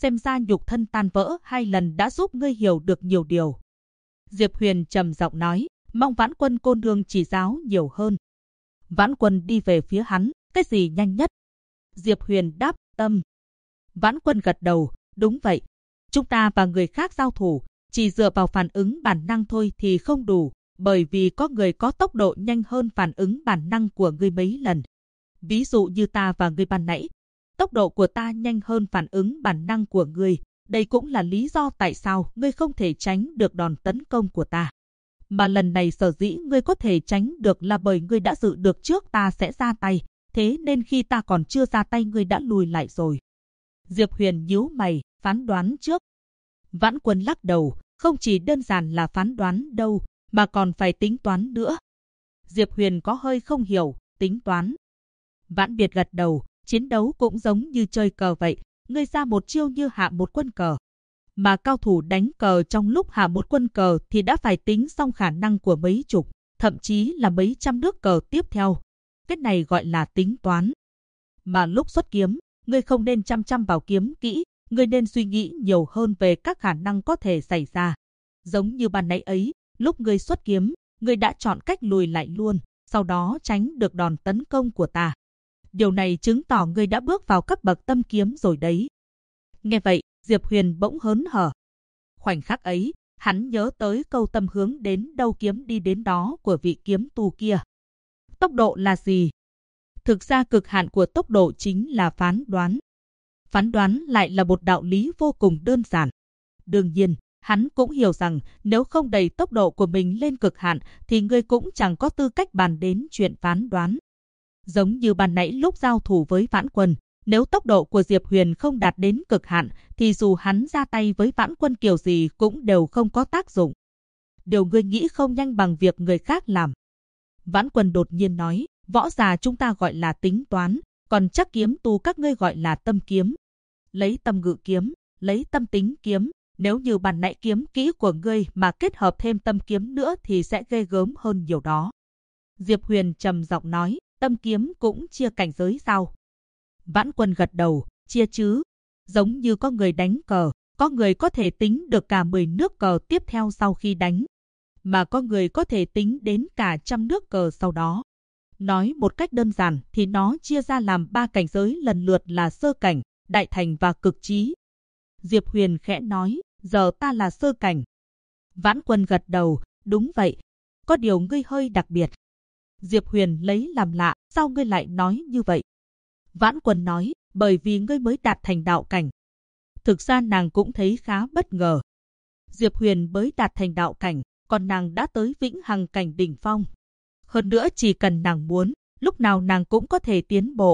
xem ra nhục thân tan vỡ 2 lần đã giúp ngươi hiểu được nhiều điều. Diệp Huyền trầm giọng nói, mong Vãn Quân cô nương chỉ giáo nhiều hơn. Vãn Quân đi về phía hắn, cái gì nhanh nhất? Diệp Huyền đáp, tâm. Vãn Quân gật đầu, đúng vậy. Chúng ta và người khác giao thủ, chỉ dựa vào phản ứng bản năng thôi thì không đủ, bởi vì có người có tốc độ nhanh hơn phản ứng bản năng của ngươi mấy lần. Ví dụ như ta và ngươi ban nãy, tốc độ của ta nhanh hơn phản ứng bản năng của ngươi. Đây cũng là lý do tại sao ngươi không thể tránh được đòn tấn công của ta. Mà lần này sở dĩ ngươi có thể tránh được là bởi ngươi đã dự được trước ta sẽ ra tay, thế nên khi ta còn chưa ra tay ngươi đã lùi lại rồi. Diệp Huyền nhíu mày, phán đoán trước. Vãn Quân lắc đầu, không chỉ đơn giản là phán đoán đâu, mà còn phải tính toán nữa. Diệp Huyền có hơi không hiểu, tính toán. Vãn Biệt gật đầu, chiến đấu cũng giống như chơi cờ vậy, ngươi ra một chiêu như hạ một quân cờ. Mà cao thủ đánh cờ trong lúc hạ một quân cờ thì đã phải tính xong khả năng của mấy chục, thậm chí là mấy trăm nước cờ tiếp theo. Cái này gọi là tính toán. Mà lúc xuất kiếm, ngươi không nên chăm chăm vào kiếm kỹ, ngươi nên suy nghĩ nhiều hơn về các khả năng có thể xảy ra. Giống như ban nãy ấy, lúc ngươi xuất kiếm, ngươi đã chọn cách lùi lại luôn, sau đó tránh được đòn tấn công của ta. Điều này chứng tỏ ngươi đã bước vào cấp bậc tâm kiếm rồi đấy. Nghe vậy, Diệp Huyền bỗng hớn hở. Khoảnh khắc ấy, hắn nhớ tới câu tâm hướng đến đâu kiếm đi đến đó của vị kiếm tu kia. Tốc độ là gì? Thực ra cực hạn của tốc độ chính là phán đoán. Phán đoán lại là một đạo lý vô cùng đơn giản. Đương nhiên, hắn cũng hiểu rằng nếu không đẩy tốc độ của mình lên cực hạn thì ngươi cũng chẳng có tư cách bàn đến chuyện phán đoán. Giống như ban nãy lúc giao thủ với Vãn Quân, nếu tốc độ của Diệp Huyền không đạt đến cực hạn thì dù hắn ra tay với Vãn Quân kiểu gì cũng đều không có tác dụng. Điều ngươi nghĩ không nhanh bằng việc người khác làm. Vãn Quân đột nhiên nói, võ giả chúng ta gọi là tính toán, còn chắc kiếm tu các ngươi gọi là tâm kiếm. Lấy tâm ngự kiếm, lấy tâm tính kiếm, nếu như ban nãy kiếm kỹ của ngươi mà kết hợp thêm tâm kiếm nữa thì sẽ ghê gớm hơn nhiều đó. Diệp Huyền trầm giọng nói, tâm kiếm cũng chia cảnh giới sao? Vãn Quân gật đầu, chia chứ. Giống như có người đánh cờ, có người có thể tính được cả 10 nước cờ tiếp theo sau khi đánh, mà có người có thể tính đến cả 100 nước cờ sau đó. Nói một cách đơn giản thì nó chia ra làm 3 cảnh giới lần lượt là sơ cảnh, đại thành và cực trí. Diệp Huyền khẽ nói, giờ ta là sơ cảnh. Vãn Quân gật đầu, đúng vậy. Có điều ngươi hơi đặc biệt. Diệp Huyền lấy làm lạ, sao ngươi lại nói như vậy? Vãn Quân nói, bởi vì ngươi mới đạt thành đạo cảnh. Thực ra nàng cũng thấy khá bất ngờ. Diệp Huyền mới đạt thành đạo cảnh, còn nàng đã tới vĩnh hằng cảnh đỉnh phong. Hơn nữa chỉ cần nàng muốn, lúc nào nàng cũng có thể tiến bộ.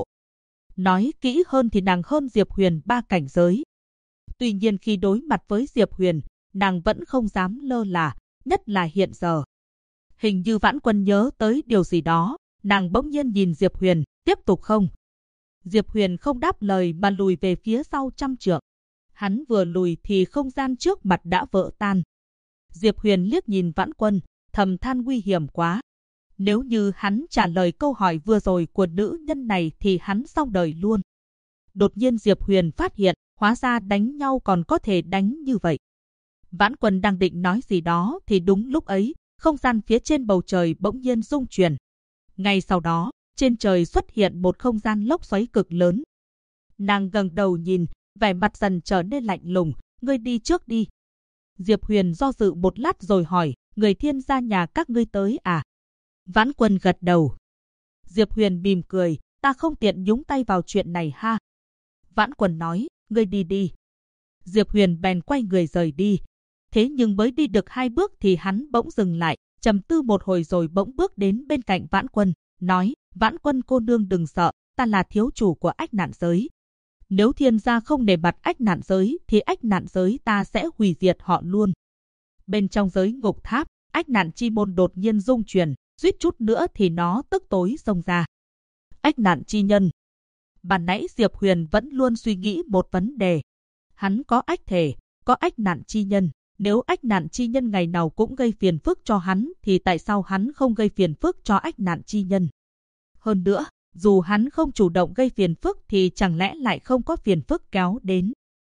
Nói kỹ hơn thì nàng hơn Diệp Huyền 3 cảnh giới. Tuy nhiên khi đối mặt với Diệp Huyền, nàng vẫn không dám lơ là, nhất là hiện giờ. Hình như Vãn Quân nhớ tới điều gì đó, nàng bỗng nhiên nhìn Diệp Huyền, tiếp tục không? Diệp Huyền không đáp lời mà lùi về phía sau 100 trượng. Hắn vừa lùi thì không gian trước mặt đã vỡ tan. Diệp Huyền liếc nhìn Vãn Quân, thầm than nguy hiểm quá. Nếu như hắn trả lời câu hỏi vừa rồi của nữ nhân này thì hắn xong đời luôn. Đột nhiên Diệp Huyền phát hiện, hóa ra đánh nhau còn có thể đánh như vậy. Vãn Quân đang định nói gì đó thì đúng lúc ấy, không gian phía trên bầu trời bỗng nhiên rung chuyển. Ngay sau đó, trên trời xuất hiện một không gian lốc xoáy cực lớn. Nàng ngẩng đầu nhìn, vẻ mặt dần trở nên lạnh lùng, ngươi đi trước đi. Diệp Huyền do dự một lát rồi hỏi, người Thiên gia nhà các ngươi tới à? Vãn Quân gật đầu. Diệp Huyền mỉm cười, ta không tiện nhúng tay vào chuyện này ha. Vãn Quân nói, ngươi đi đi. Diệp Huyền bèn quay người rời đi. Thế nhưng mới đi được 2 bước thì hắn bỗng dừng lại, trầm tư một hồi rồi bỗng bước đến bên cạnh Vãn Quân, nói, Vãn Quân cô nương đừng sợ, ta là thiếu chủ của Ách Nạn Giới. Nếu Thiên gia không nể mặt Ách Nạn Giới thì Ách Nạn Giới ta sẽ hủy diệt họ luôn. Bên trong giới ngục tháp, Ách Nạn chi môn đột nhiên rung chuyển, suýt chút nữa thì nó tức tối xông ra. Ách Nạn chi nhân. Ban nãy Diệp Huyền vẫn luôn suy nghĩ một vấn đề. Hắn có ách thể, có ách nạn chi nhân. Nếu ách nạn chi nhân ngày nào cũng gây phiền phức cho hắn thì tại sao hắn không gây phiền phức cho ách nạn chi nhân? Hơn nữa, dù hắn không chủ động gây phiền phức thì chẳng lẽ lại không có phiền phức kéo đến?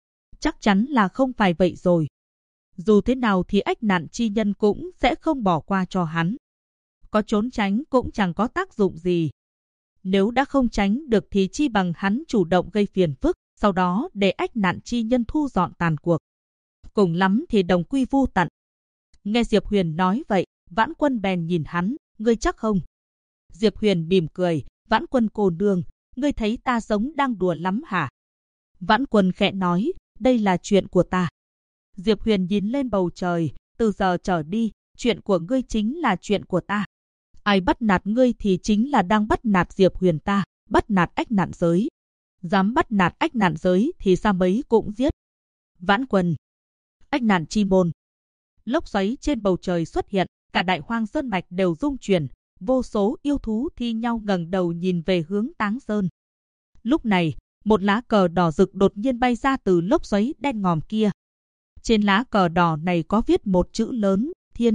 Chắc chắn là không phải vậy rồi. Dù thế nào thì ách nạn chi nhân cũng sẽ không bỏ qua cho hắn. Có trốn tránh cũng chẳng có tác dụng gì. Nếu đã không tránh được thì chi bằng hắn chủ động gây phiền phức, sau đó để ách nạn chi nhân thu dọn tàn cuộc. Cùng lắm thì đồng quy vu tận. Nghe Diệp Huyền nói vậy, Vãn Quân bèn nhìn hắn, ngươi chắc không? Diệp Huyền mỉm cười, Vãn Quân cô nương, ngươi thấy ta giống đang đùa lắm hả? Vãn Quân khẽ nói, đây là chuyện của ta. Diệp Huyền nhìn lên bầu trời, từ giờ trở đi, chuyện của ngươi chính là chuyện của ta. Ai bắt nạt ngươi thì chính là đang bắt nạt Diệp Huyền ta, bắt nạt ách nạn giới. Dám bắt nạt ách nạn giới thì sa mấy cũng giết. Vãn Quân. Ách nạn chi môn. Lốc xoáy trên bầu trời xuất hiện, cả Đại Hoang Sơn mạch đều rung chuyển, vô số yêu thú thi nhau ngẩng đầu nhìn về hướng Táng Sơn. Lúc này, một lá cờ đỏ rực đột nhiên bay ra từ lốc xoáy đen ngòm kia. Trên lá cờ đỏ này có viết một chữ lớn, Thiên.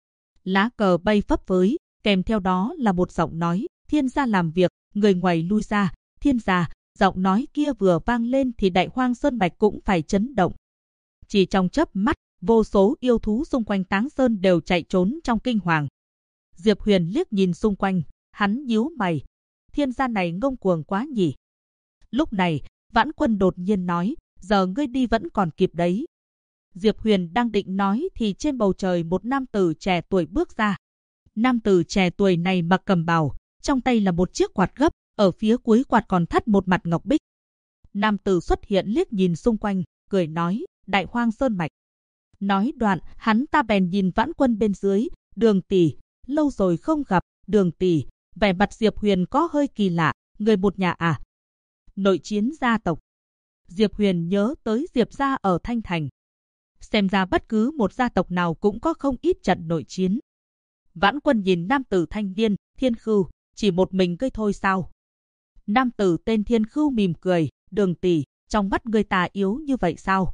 Lá cờ bay phấp phới, kèm theo đó là một giọng nói, Thiên gia làm việc, người ngoài lui ra, Thiên gia. Giọng nói kia vừa vang lên thì Đại Hoang Sơn mạch cũng phải chấn động. Chỉ trong chớp mắt, vô số yêu thú xung quanh Táng Sơn đều chạy trốn trong kinh hoàng. Diệp Huyền liếc nhìn xung quanh, hắn nhíu mày. Thiên gia này ngông cuồng quá nhỉ. Lúc này, Vãn Quân đột nhiên nói, giờ ngươi đi vẫn còn kịp đấy. Diệp Huyền đang định nói thì trên bầu trời một nam tử trẻ tuổi bước ra. Nam tử trẻ tuổi này mặc cẩm bào, trong tay là một chiếc quạt gấp, ở phía cuối quạt còn thắt một mặt ngọc bích. Nam tử xuất hiện liếc nhìn xung quanh, cười nói, Đại Hoang Sơn mạch. Nói đoạn, hắn ta bèn nhìn Vãn Quân bên dưới, Đường tỷ, lâu rồi không gặp, Đường tỷ, vẻ mặt Diệp Huyền có hơi kỳ lạ, người một nhà à? Nội chiến gia tộc. Diệp Huyền nhớ tới Diệp gia ở Thanh Thành. Xem ra bất cứ một gia tộc nào cũng có không ít trận nội chiến. Vãn Quân nhìn nam tử thanh niên, Thiên Khưu, chỉ một mình ngươi thôi sao? Nam tử tên Thiên Khưu mỉm cười, Đường tỷ, trong mắt ngươi ta yếu như vậy sao?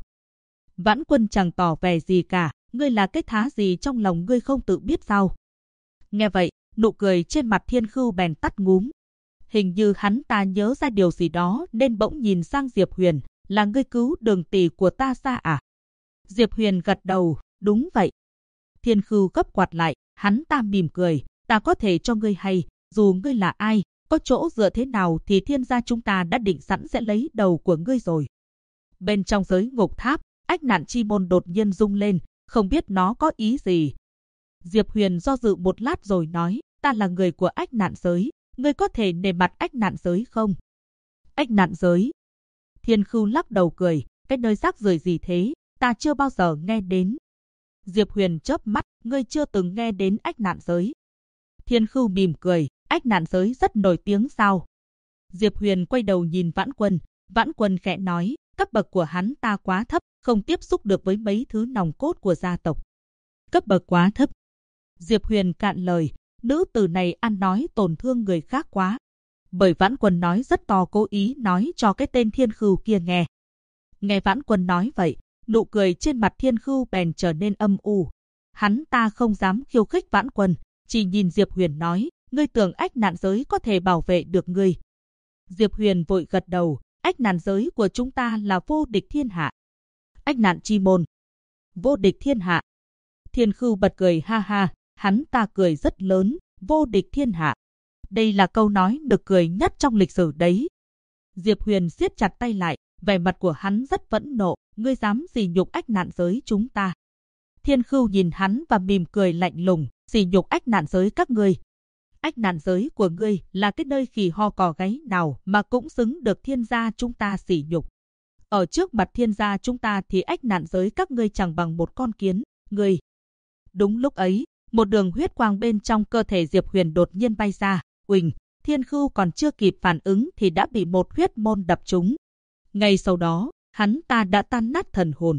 Vãn Quân chẳng tỏ vẻ gì cả, ngươi là cái thá gì trong lòng ngươi không tự biết sao? Nghe vậy, nụ cười trên mặt Thiên Khưu bèn tắt ngúm. Hình như hắn ta nhớ ra điều gì đó nên bỗng nhìn sang Diệp Huyền, là ngươi cứu Đường tỷ của ta ra à? Diệp Huyền gật đầu, đúng vậy. Thiên Khưu gấp quạt lại, hắn ta mỉm cười, ta có thể cho ngươi hay, dù ngươi là ai, có chỗ dựa thế nào thì Thiên gia chúng ta đã định sẵn sẽ lấy đầu của ngươi rồi. Bên trong giới ngục tháp, ách nạn chi môn đột nhiên rung lên, không biết nó có ý gì. Diệp Huyền do dự một lát rồi nói, ta là người của ách nạn giới, ngươi có thể nể mặt ách nạn giới không? Ách nạn giới. Thiên Khưu lắc đầu cười, cái nơi rác rưởi gì thế, ta chưa bao giờ nghe đến. Diệp Huyền chớp mắt, ngươi chưa từng nghe đến ách nạn giới. Thiên Khưu mỉm cười, ách nạn giới rất nổi tiếng sao? Diệp Huyền quay đầu nhìn Vãn Quân khẽ nói, cấp bậc của hắn ta quá thấp, không tiếp xúc được với mấy thứ nòng cốt của gia tộc. Cấp bậc quá thấp. Diệp Huyền cạn lời, nữ tử này ăn nói tổn thương người khác quá. Bởi Vãn Quân nói rất to, cố ý nói cho cái tên Thiên Khưu kia nghe. Nghe Vãn Quân nói vậy, nụ cười trên mặt Thiên Khưu bèn trở nên âm u. Hắn ta không dám khiêu khích Vãn Quân, chỉ nhìn Diệp Huyền nói, ngươi tưởng ách nạn giới có thể bảo vệ được ngươi? Diệp Huyền vội gật đầu, ách nạn giới của chúng ta là vô địch thiên hạ. Ách nạn chi môn. Vô địch thiên hạ. Thiên Khưu bật cười ha ha, hắn ta cười rất lớn, vô địch thiên hạ. Đây là câu nói nực cười nhất trong lịch sử đấy. Diệp Huyền siết chặt tay lại, vẻ mặt của hắn rất phẫn nộ, ngươi dám sỉ nhục ách nạn giới chúng ta. Thiên Khưu nhìn hắn và mỉm cười lạnh lùng, sỉ nhục ách nạn giới các ngươi. Ách nạn giới của ngươi là cái nơi khỉ ho cò gáy nào mà cũng xứng được Thiên gia chúng ta sỉ nhục. Ở trước mặt Thiên gia chúng ta thì ách nạn giới các ngươi chẳng bằng một con kiến, ngươi. Đúng lúc ấy, một đường huyết quang bên trong cơ thể Diệp Huyền đột nhiên bay ra, uỳnh, Thiên Khưu còn chưa kịp phản ứng thì đã bị một huyết môn đập trúng. Ngay sau đó, hắn ta đã tan nát thần hồn.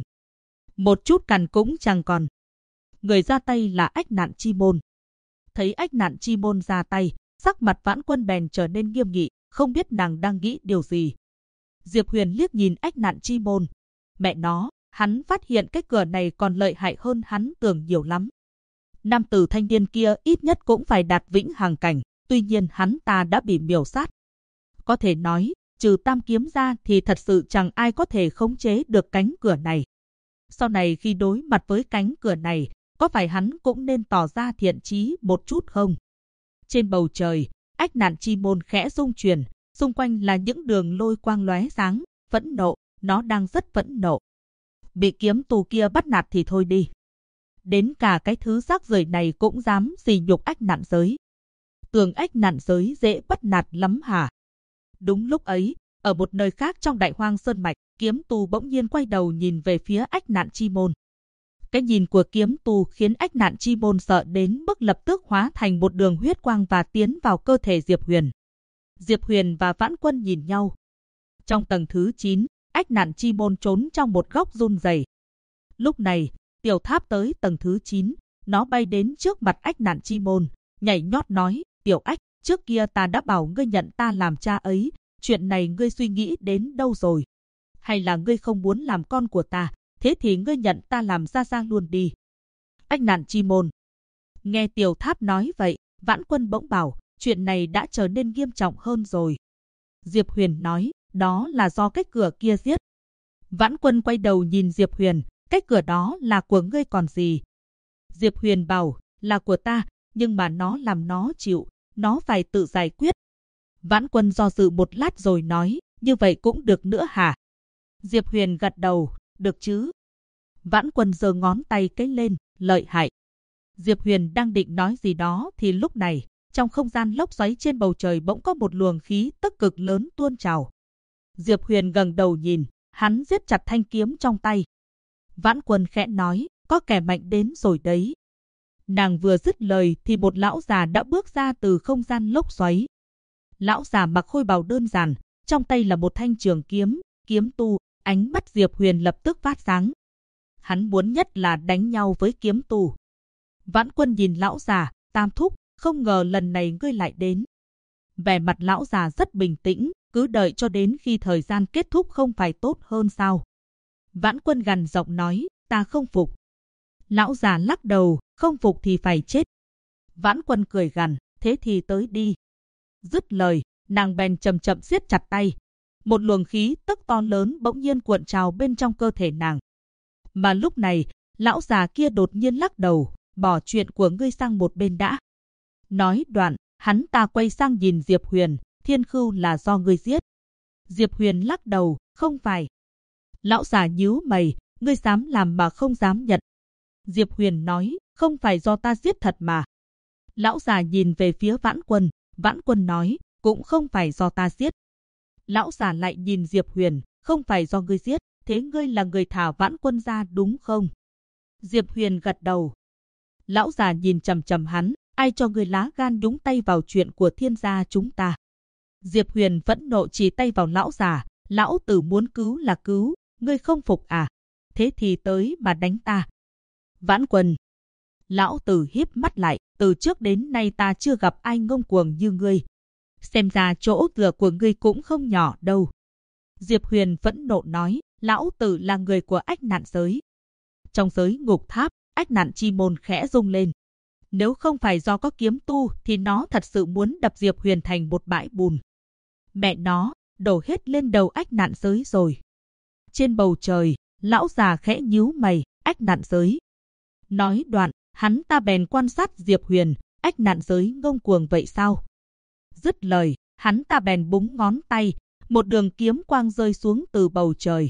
Một chút cằn cũng chẳng còn. Người ra tay là ách nạn chi môn. Thấy ách nạn chi môn ra tay, sắc mặt Vãn Quân bèn trở nên nghiêm nghị, không biết nàng đang nghĩ điều gì. Diệp Huyền liếc nhìn ách nạn chi môn. Mẹ nó, hắn phát hiện cái cửa này còn lợi hại hơn hắn tưởng nhiều lắm. Nam tử thanh niên kia ít nhất cũng phải đạt vĩnh hằng cảnh, tuy nhiên hắn ta đã bị miểu sát. Có thể nói, trừ tam kiếm ra thì thật sự chẳng ai có thể khống chế được cánh cửa này. Sau này khi đối mặt với cánh cửa này, có phải hắn cũng nên tỏ ra thiện chí một chút không? Trên bầu trời, ách nạn chi môn khẽ rung chuyển, xung quanh là những đường lôi quang lóe sáng, phẫn nộ, nó đang rất phẫn nộ. Bị kiếm tù kia bắt nạt thì thôi đi. Đến cả cái thứ rác rưởi này cũng dám sỉ nhục ách nạn giới. Tưởng ách nạn giới dễ bắt nạt lắm hả? Đúng lúc ấy, ở một nơi khác trong Đại Hoang Sơn Mạch, kiếm tù bỗng nhiên quay đầu nhìn về phía ách nạn chi môn. Cái nhìn của kiếm tù khiến ách nạn chi môn sợ đến mức lập tức hóa thành một đường huyết quang và tiến vào cơ thể Diệp Huyền. Diệp Huyền và Vãn Quân nhìn nhau. Trong tầng thứ 9, ách nạn chi môn trốn trong một góc run rẩy. Lúc này, Tiểu Tháp tới tầng thứ 9, nó bay đến trước mặt ách nạn chi môn, nhảy nhót nói, Tiểu Ách, trước kia ta đã bảo ngươi nhận ta làm cha ấy, chuyện này ngươi suy nghĩ đến đâu rồi? Hay là ngươi không muốn làm con của ta, thế thì ngươi nhận ta làm gia gia luôn đi. Ách nạn chi môn. Nghe Tiểu Tháp nói vậy, Vãn Quân bỗng bảo, chuyện này đã trở nên nghiêm trọng hơn rồi. Diệp Huyền nói, đó là do cái cửa kia giết. Vãn Quân quay đầu nhìn Diệp Huyền, cái cửa đó là của ngươi còn gì? Diệp Huyền bảo, là của ta, nhưng mà nó làm nó chịu, nó phải tự giải quyết. Vãn Quân do dự một lát rồi nói, như vậy cũng được nữa hả? Diệp Huyền gật đầu, được chứ? Vãn Quân giơ ngón tay cái lên, lợi hại. Diệp Huyền đang định nói gì đó thì lúc này, trong không gian lốc xoáy trên bầu trời bỗng có một luồng khí tức cực lớn tuôn trào. Diệp Huyền ngẩng đầu nhìn, hắn giết chặt thanh kiếm trong tay. Vãn Quân khẽ nói, có kẻ mạnh đến rồi đấy. Nàng vừa dứt lời thì một lão già đã bước ra từ không gian lốc xoáy. Lão già mặc khôi bào đơn giản, trong tay là một thanh trường kiếm, kiếm tu, ánh mắt Diệp Huyền lập tức phát sáng. Hắn muốn nhất là đánh nhau với kiếm tu. Vãn Quân nhìn lão già, Tam thúc, không ngờ lần này ngươi lại đến. Vẻ mặt lão già rất bình tĩnh, cứ đợi cho đến khi thời gian kết thúc không phải tốt hơn sao? Vãn Quân gằn giọng nói, ta không phục. Lão già lắc đầu, không phục thì phải chết. Vãn Quân cười gằn, thế thì tới đi. Dứt lời, nàng bèn chậm chậm siết chặt tay. Một luồng khí tức to lớn bỗng nhiên cuộn trào bên trong cơ thể nàng. Mà lúc này, lão già kia đột nhiên lắc đầu, bỏ chuyện của ngươi sang một bên đã. Nói đoạn, hắn ta quay sang nhìn Diệp Huyền, Thiên Khưu là do ngươi giết. Diệp Huyền lắc đầu, không phải. Lão già nhíu mày, ngươi dám làm mà không dám nhận. Diệp Huyền nói, không phải do ta giết thật mà. Lão già nhìn về phía Vãn Quân nói, cũng không phải do ta giết. Lão già lại nhìn Diệp Huyền, không phải do ngươi giết, thế ngươi là người thả Vãn Quân ra đúng không? Diệp Huyền gật đầu. Lão già nhìn chằm chằm hắn, ai cho ngươi lá gan nhúng tay vào chuyện của Thiên gia chúng ta? Diệp Huyền phẫn nộ chỉ tay vào lão già, lão tử muốn cứu là cứu, ngươi không phục à? Thế thì tới mà đánh ta. Vãn Quân. Lão tử híp mắt lại, từ trước đến nay ta chưa gặp ai ngông cuồng như ngươi. Xem ra chỗ dựa của ngươi cũng không nhỏ đâu. Diệp Huyền phẫn nộ nói, lão tử là người của ách nạn giới. Trong giới ngục tháp, ách nạn chi môn khẽ rung lên. Nếu không phải do có kiếm tu thì nó thật sự muốn đập Diệp Huyền thành một bãi bùn. Mẹ nó, đổ hết lên đầu ách nạn giới rồi. Trên bầu trời, lão già khẽ nhíu mày, ách nạn giới. Nói đoạn, hắn ta bèn quan sát Diệp Huyền, ách nạn giới ngông cuồng vậy sao? Dứt lời, hắn ta bèn búng ngón tay, một đường kiếm quang rơi xuống từ bầu trời.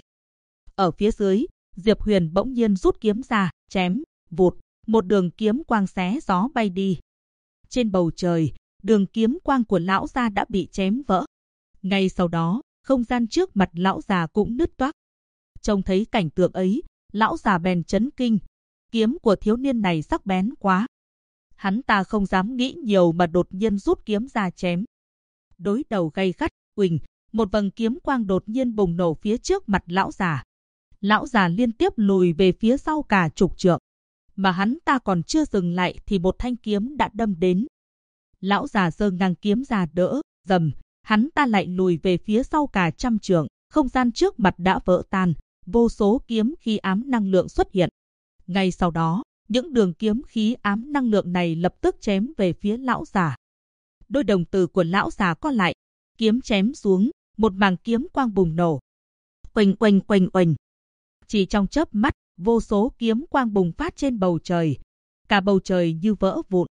Ở phía dưới, Diệp Huyền bỗng nhiên rút kiếm ra, chém, vụt, một đường kiếm quang xé gió bay đi. Trên bầu trời, đường kiếm quang của lão già đã bị chém vỡ. Ngay sau đó, không gian trước mặt lão già cũng nứt toác. Trông thấy cảnh tượng ấy, lão già bèn chấn kinh. Kiếm của thiếu niên này sắc bén quá. Hắn ta không dám nghĩ nhiều mà đột nhiên rút kiếm ra chém. Đối đầu gay gắt, uỳnh, một vầng kiếm quang đột nhiên bùng nổ phía trước mặt lão già. Lão già liên tiếp lùi về phía sau cả chục trượng. Mà hắn ta còn chưa dừng lại thì một thanh kiếm đã đâm đến. Lão già giơ ngang kiếm ra đỡ, rầm, hắn ta lại lùi về phía sau cả trăm trượng, không gian trước mặt đã vỡ tan, vô số kiếm khí ám năng lượng xuất hiện. Ngay sau đó, những đường kiếm khí ám năng lượng này lập tức chém về phía lão già. Đôi đồng tử của lão già co lại, kiếm chém xuống, một mảng kiếm quang bùng nổ. Oanh oanh oanh oanh. Chỉ trong chớp mắt, vô số kiếm quang bùng phát trên bầu trời. Cả bầu trời như vỡ vụn.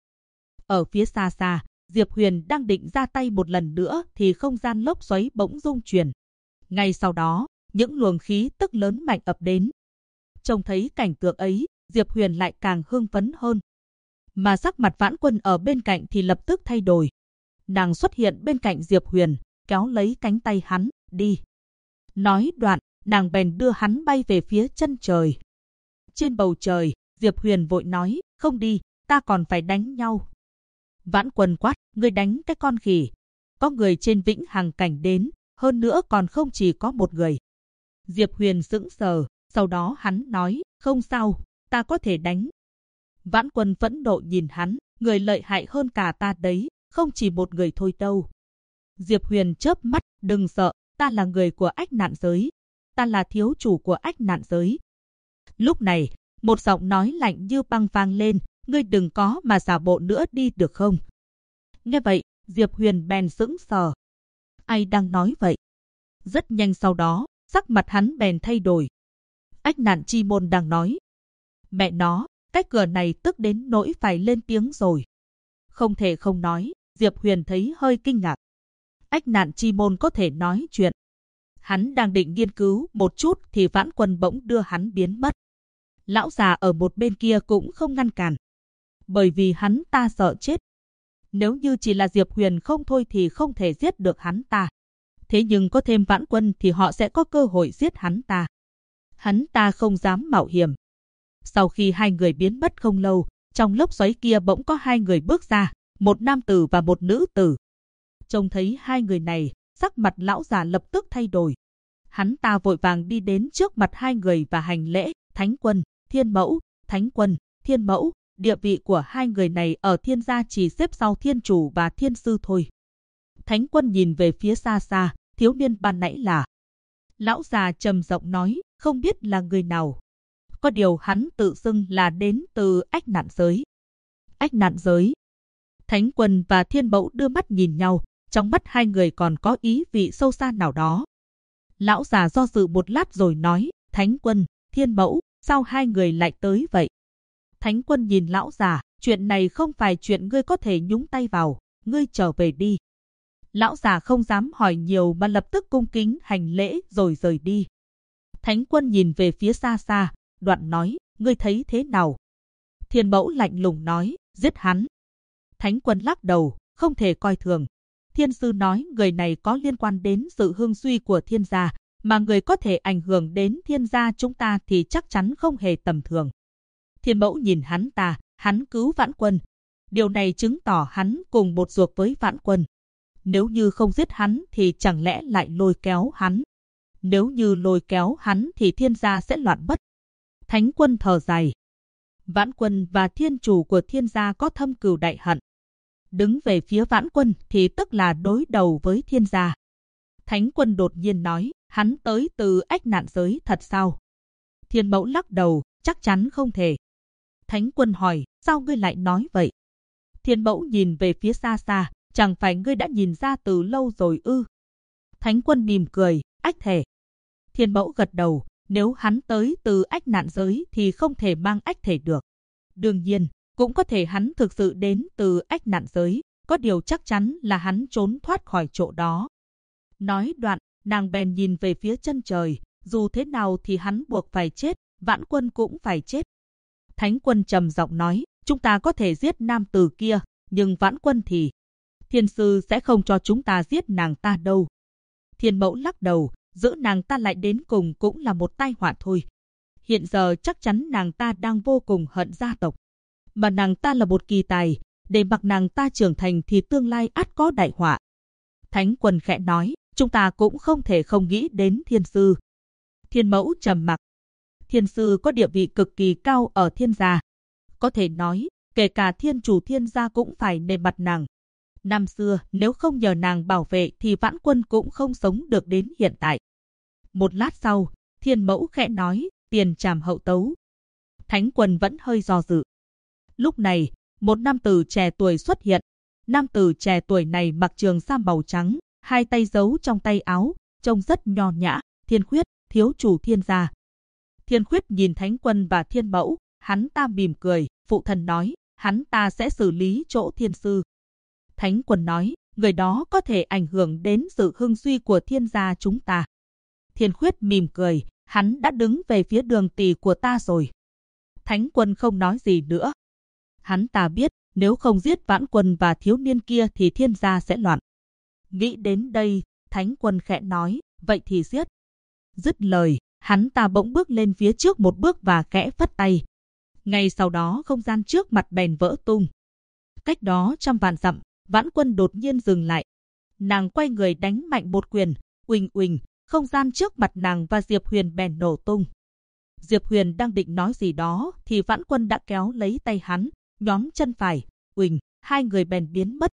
Ở phía xa xa, Diệp Huyền đang định ra tay một lần nữa thì không gian lốc xoáy bỗng rung chuyển. Ngay sau đó, những luồng khí tức lớn mạnh ập đến. Trông thấy cảnh tượng ấy, Diệp Huyền lại càng hưng phấn hơn. Mà sắc mặt Vãn Quân ở bên cạnh thì lập tức thay đổi. Nàng xuất hiện bên cạnh Diệp Huyền, kéo lấy cánh tay hắn, đi. Nói đoạn, nàng bèn đưa hắn bay về phía chân trời. Trên bầu trời, Diệp Huyền vội nói, không đi, ta còn phải đánh nhau. Vãn Quân quát, ngươi đánh cái con khỉ. Có người trên Vĩnh Hằng cảnh đến, hơn nữa còn không chỉ có một người. Diệp Huyền sững sờ, sau đó hắn nói, không sao, ta có thể đánh. Vãn Quân phẫn nộ nhìn hắn, người lợi hại hơn cả ta đấy, không chỉ một người thôi đâu. Diệp Huyền chớp mắt, đừng sợ, ta là người của Ách Nạn Giới. Ta là thiếu chủ của Ách Nạn Giới. Lúc này, một giọng nói lạnh như băng vang lên, ngươi đừng có mà giả bộ nữa đi được không? Nghe vậy, Diệp Huyền bèn sững sờ. Ai đang nói vậy? Rất nhanh sau đó, sắc mặt hắn bèn thay đổi. Ách Nạn Chi Môn đang nói. Mẹ nó, cái cửa này tức đến nỗi phải lên tiếng rồi. Không thể không nói, Diệp Huyền thấy hơi kinh ngạc. Ách Nạn Chi Môn có thể nói chuyện. Hắn đang định nghiên cứu một chút thì Vãn Quân bỗng đưa hắn biến mất. Lão già ở một bên kia cũng không ngăn cản. Bởi vì hắn ta sợ chết. Nếu như chỉ là Diệp Huyền không thôi thì không thể giết được hắn ta. Thế nhưng có thêm Vãn Quân thì họ sẽ có cơ hội giết hắn ta. Hắn ta không dám mạo hiểm. Sau khi hai người biến mất không lâu, trong lốc xoáy kia bỗng có hai người bước ra, một nam tử và một nữ tử. Trông thấy hai người này, sắc mặt lão già lập tức thay đổi. Hắn ta vội vàng đi đến trước mặt hai người và hành lễ, Thánh Quân, Thiên Mẫu, Thánh Quân, Thiên Mẫu. Địa vị của hai người này ở Thiên gia chỉ xếp sau Thiên Chủ và Thiên Sư thôi. Thánh Quân nhìn về phía xa xa, thiếu niên ban nãy là. Lão già trầm giọng nói, không biết là người nào. Có điều hắn tự xưng là đến từ Ách Nạn Giới. Ách Nạn Giới. Thánh Quân và Thiên Mẫu đưa mắt nhìn nhau, trong mắt hai người còn có ý vị sâu xa nào đó. Lão già do dự một lát rồi nói, Thánh Quân, Thiên Mẫu, sao hai người lại tới vậy? Thánh Quân nhìn lão già, chuyện này không phải chuyện ngươi có thể nhúng tay vào, ngươi trở về đi. Lão già không dám hỏi nhiều mà lập tức cung kính hành lễ rồi rời đi. Thánh Quân nhìn về phía xa xa, đoạn nói, ngươi thấy thế nào? Thiên Mẫu lạnh lùng nói, giết hắn. Thánh Quân lắc đầu, không thể coi thường. Thiên Sư nói người này có liên quan đến sự hưng suy của Thiên gia, mà người có thể ảnh hưởng đến Thiên gia chúng ta thì chắc chắn không hề tầm thường. Thiên Mẫu nhìn hắn ta, hắn cứu Vãn Quân. Điều này chứng tỏ hắn cùng một ruột với Vãn Quân. Nếu như không giết hắn thì chẳng lẽ lại lôi kéo hắn. Nếu như lôi kéo hắn thì Thiên gia sẽ loạn mất. Thánh Quân thở dài. Vãn Quân và Thiên Chủ của Thiên gia có thâm cừu đại hận. Đứng về phía Vãn Quân thì tức là đối đầu với Thiên gia. Thánh Quân đột nhiên nói, hắn tới từ Ách Nạn Giới thật sao? Thiên Mẫu lắc đầu, chắc chắn không thể. Thánh Quân hỏi, sao ngươi lại nói vậy? Thiên Mẫu nhìn về phía xa xa, chẳng phải ngươi đã nhìn ra từ lâu rồi ư? Thánh Quân mỉm cười, ách thể. Thiên Mẫu gật đầu, nếu hắn tới từ Ách Nạn Giới thì không thể mang ách thể được. Đương nhiên, cũng có thể hắn thực sự đến từ Ách Nạn Giới, có điều chắc chắn là hắn trốn thoát khỏi chỗ đó. Nói đoạn, nàng bèn nhìn về phía chân trời, dù thế nào thì hắn buộc phải chết, Vãn Quân cũng phải chết. Thánh Quân trầm giọng nói, chúng ta có thể giết nam tử kia, nhưng Vãn Quân thì... Thiên Sư sẽ không cho chúng ta giết nàng ta đâu. Thiên Mẫu lắc đầu, giữ nàng ta lại đến cùng cũng là một tai họa thôi. Hiện giờ chắc chắn nàng ta đang vô cùng hận gia tộc. Mà nàng ta là một kỳ tài, để mặc nàng ta trưởng thành thì tương lai ắt có đại họa. Thánh Quân khẽ nói, chúng ta cũng không thể không nghĩ đến Thiên Sư. Thiên Mẫu trầm mặc. Thiên Sư có địa vị cực kỳ cao ở Thiên gia. Có thể nói, kể cả Thiên Chủ Thiên gia cũng phải nể mặt nàng. Năm xưa, nếu không nhờ nàng bảo vệ thì Vãn Quân cũng không sống được đến hiện tại. Một lát sau, Thiên Mẫu khẽ nói, tiền trảm hậu tấu. Thánh Quân vẫn hơi do dự. Lúc này, một nam tử trẻ tuổi xuất hiện. Nam tử trẻ tuổi này mặc trường sa màu trắng, hai tay giấu trong tay áo, trông rất nho nhã. Thiên Khuyết, thiếu chủ Thiên gia. Thiên Khuyết nhìn Thánh Quân và Thiên Mẫu, hắn ta mỉm cười, phụ thần nói, hắn ta sẽ xử lý chỗ Thiên sư. Thánh Quân nói, người đó có thể ảnh hưởng đến sự hưng suy của Thiên gia chúng ta. Thiên Khuyết mỉm cười, hắn đã đứng về phía Đường tỷ của ta rồi. Thánh Quân không nói gì nữa. Hắn ta biết, nếu không giết Vãn Quân và thiếu niên kia thì Thiên gia sẽ loạn. Nghĩ đến đây, Thánh Quân khẽ nói, vậy thì giết. Dứt lời, hắn ta bỗng bước lên phía trước một bước và khẽ phất tay. Ngay sau đó không gian trước mặt bèn vỡ tung. Cách đó trăm vạn dặm, Vãn Quân đột nhiên dừng lại. Nàng quay người đánh mạnh một quyền, uỳnh uỳnh, không gian trước mặt nàng và Diệp Huyền bèn nổ tung. Diệp Huyền đang định nói gì đó thì Vãn Quân đã kéo lấy tay hắn, nhón chân phải, uỳnh, hai người bèn biến mất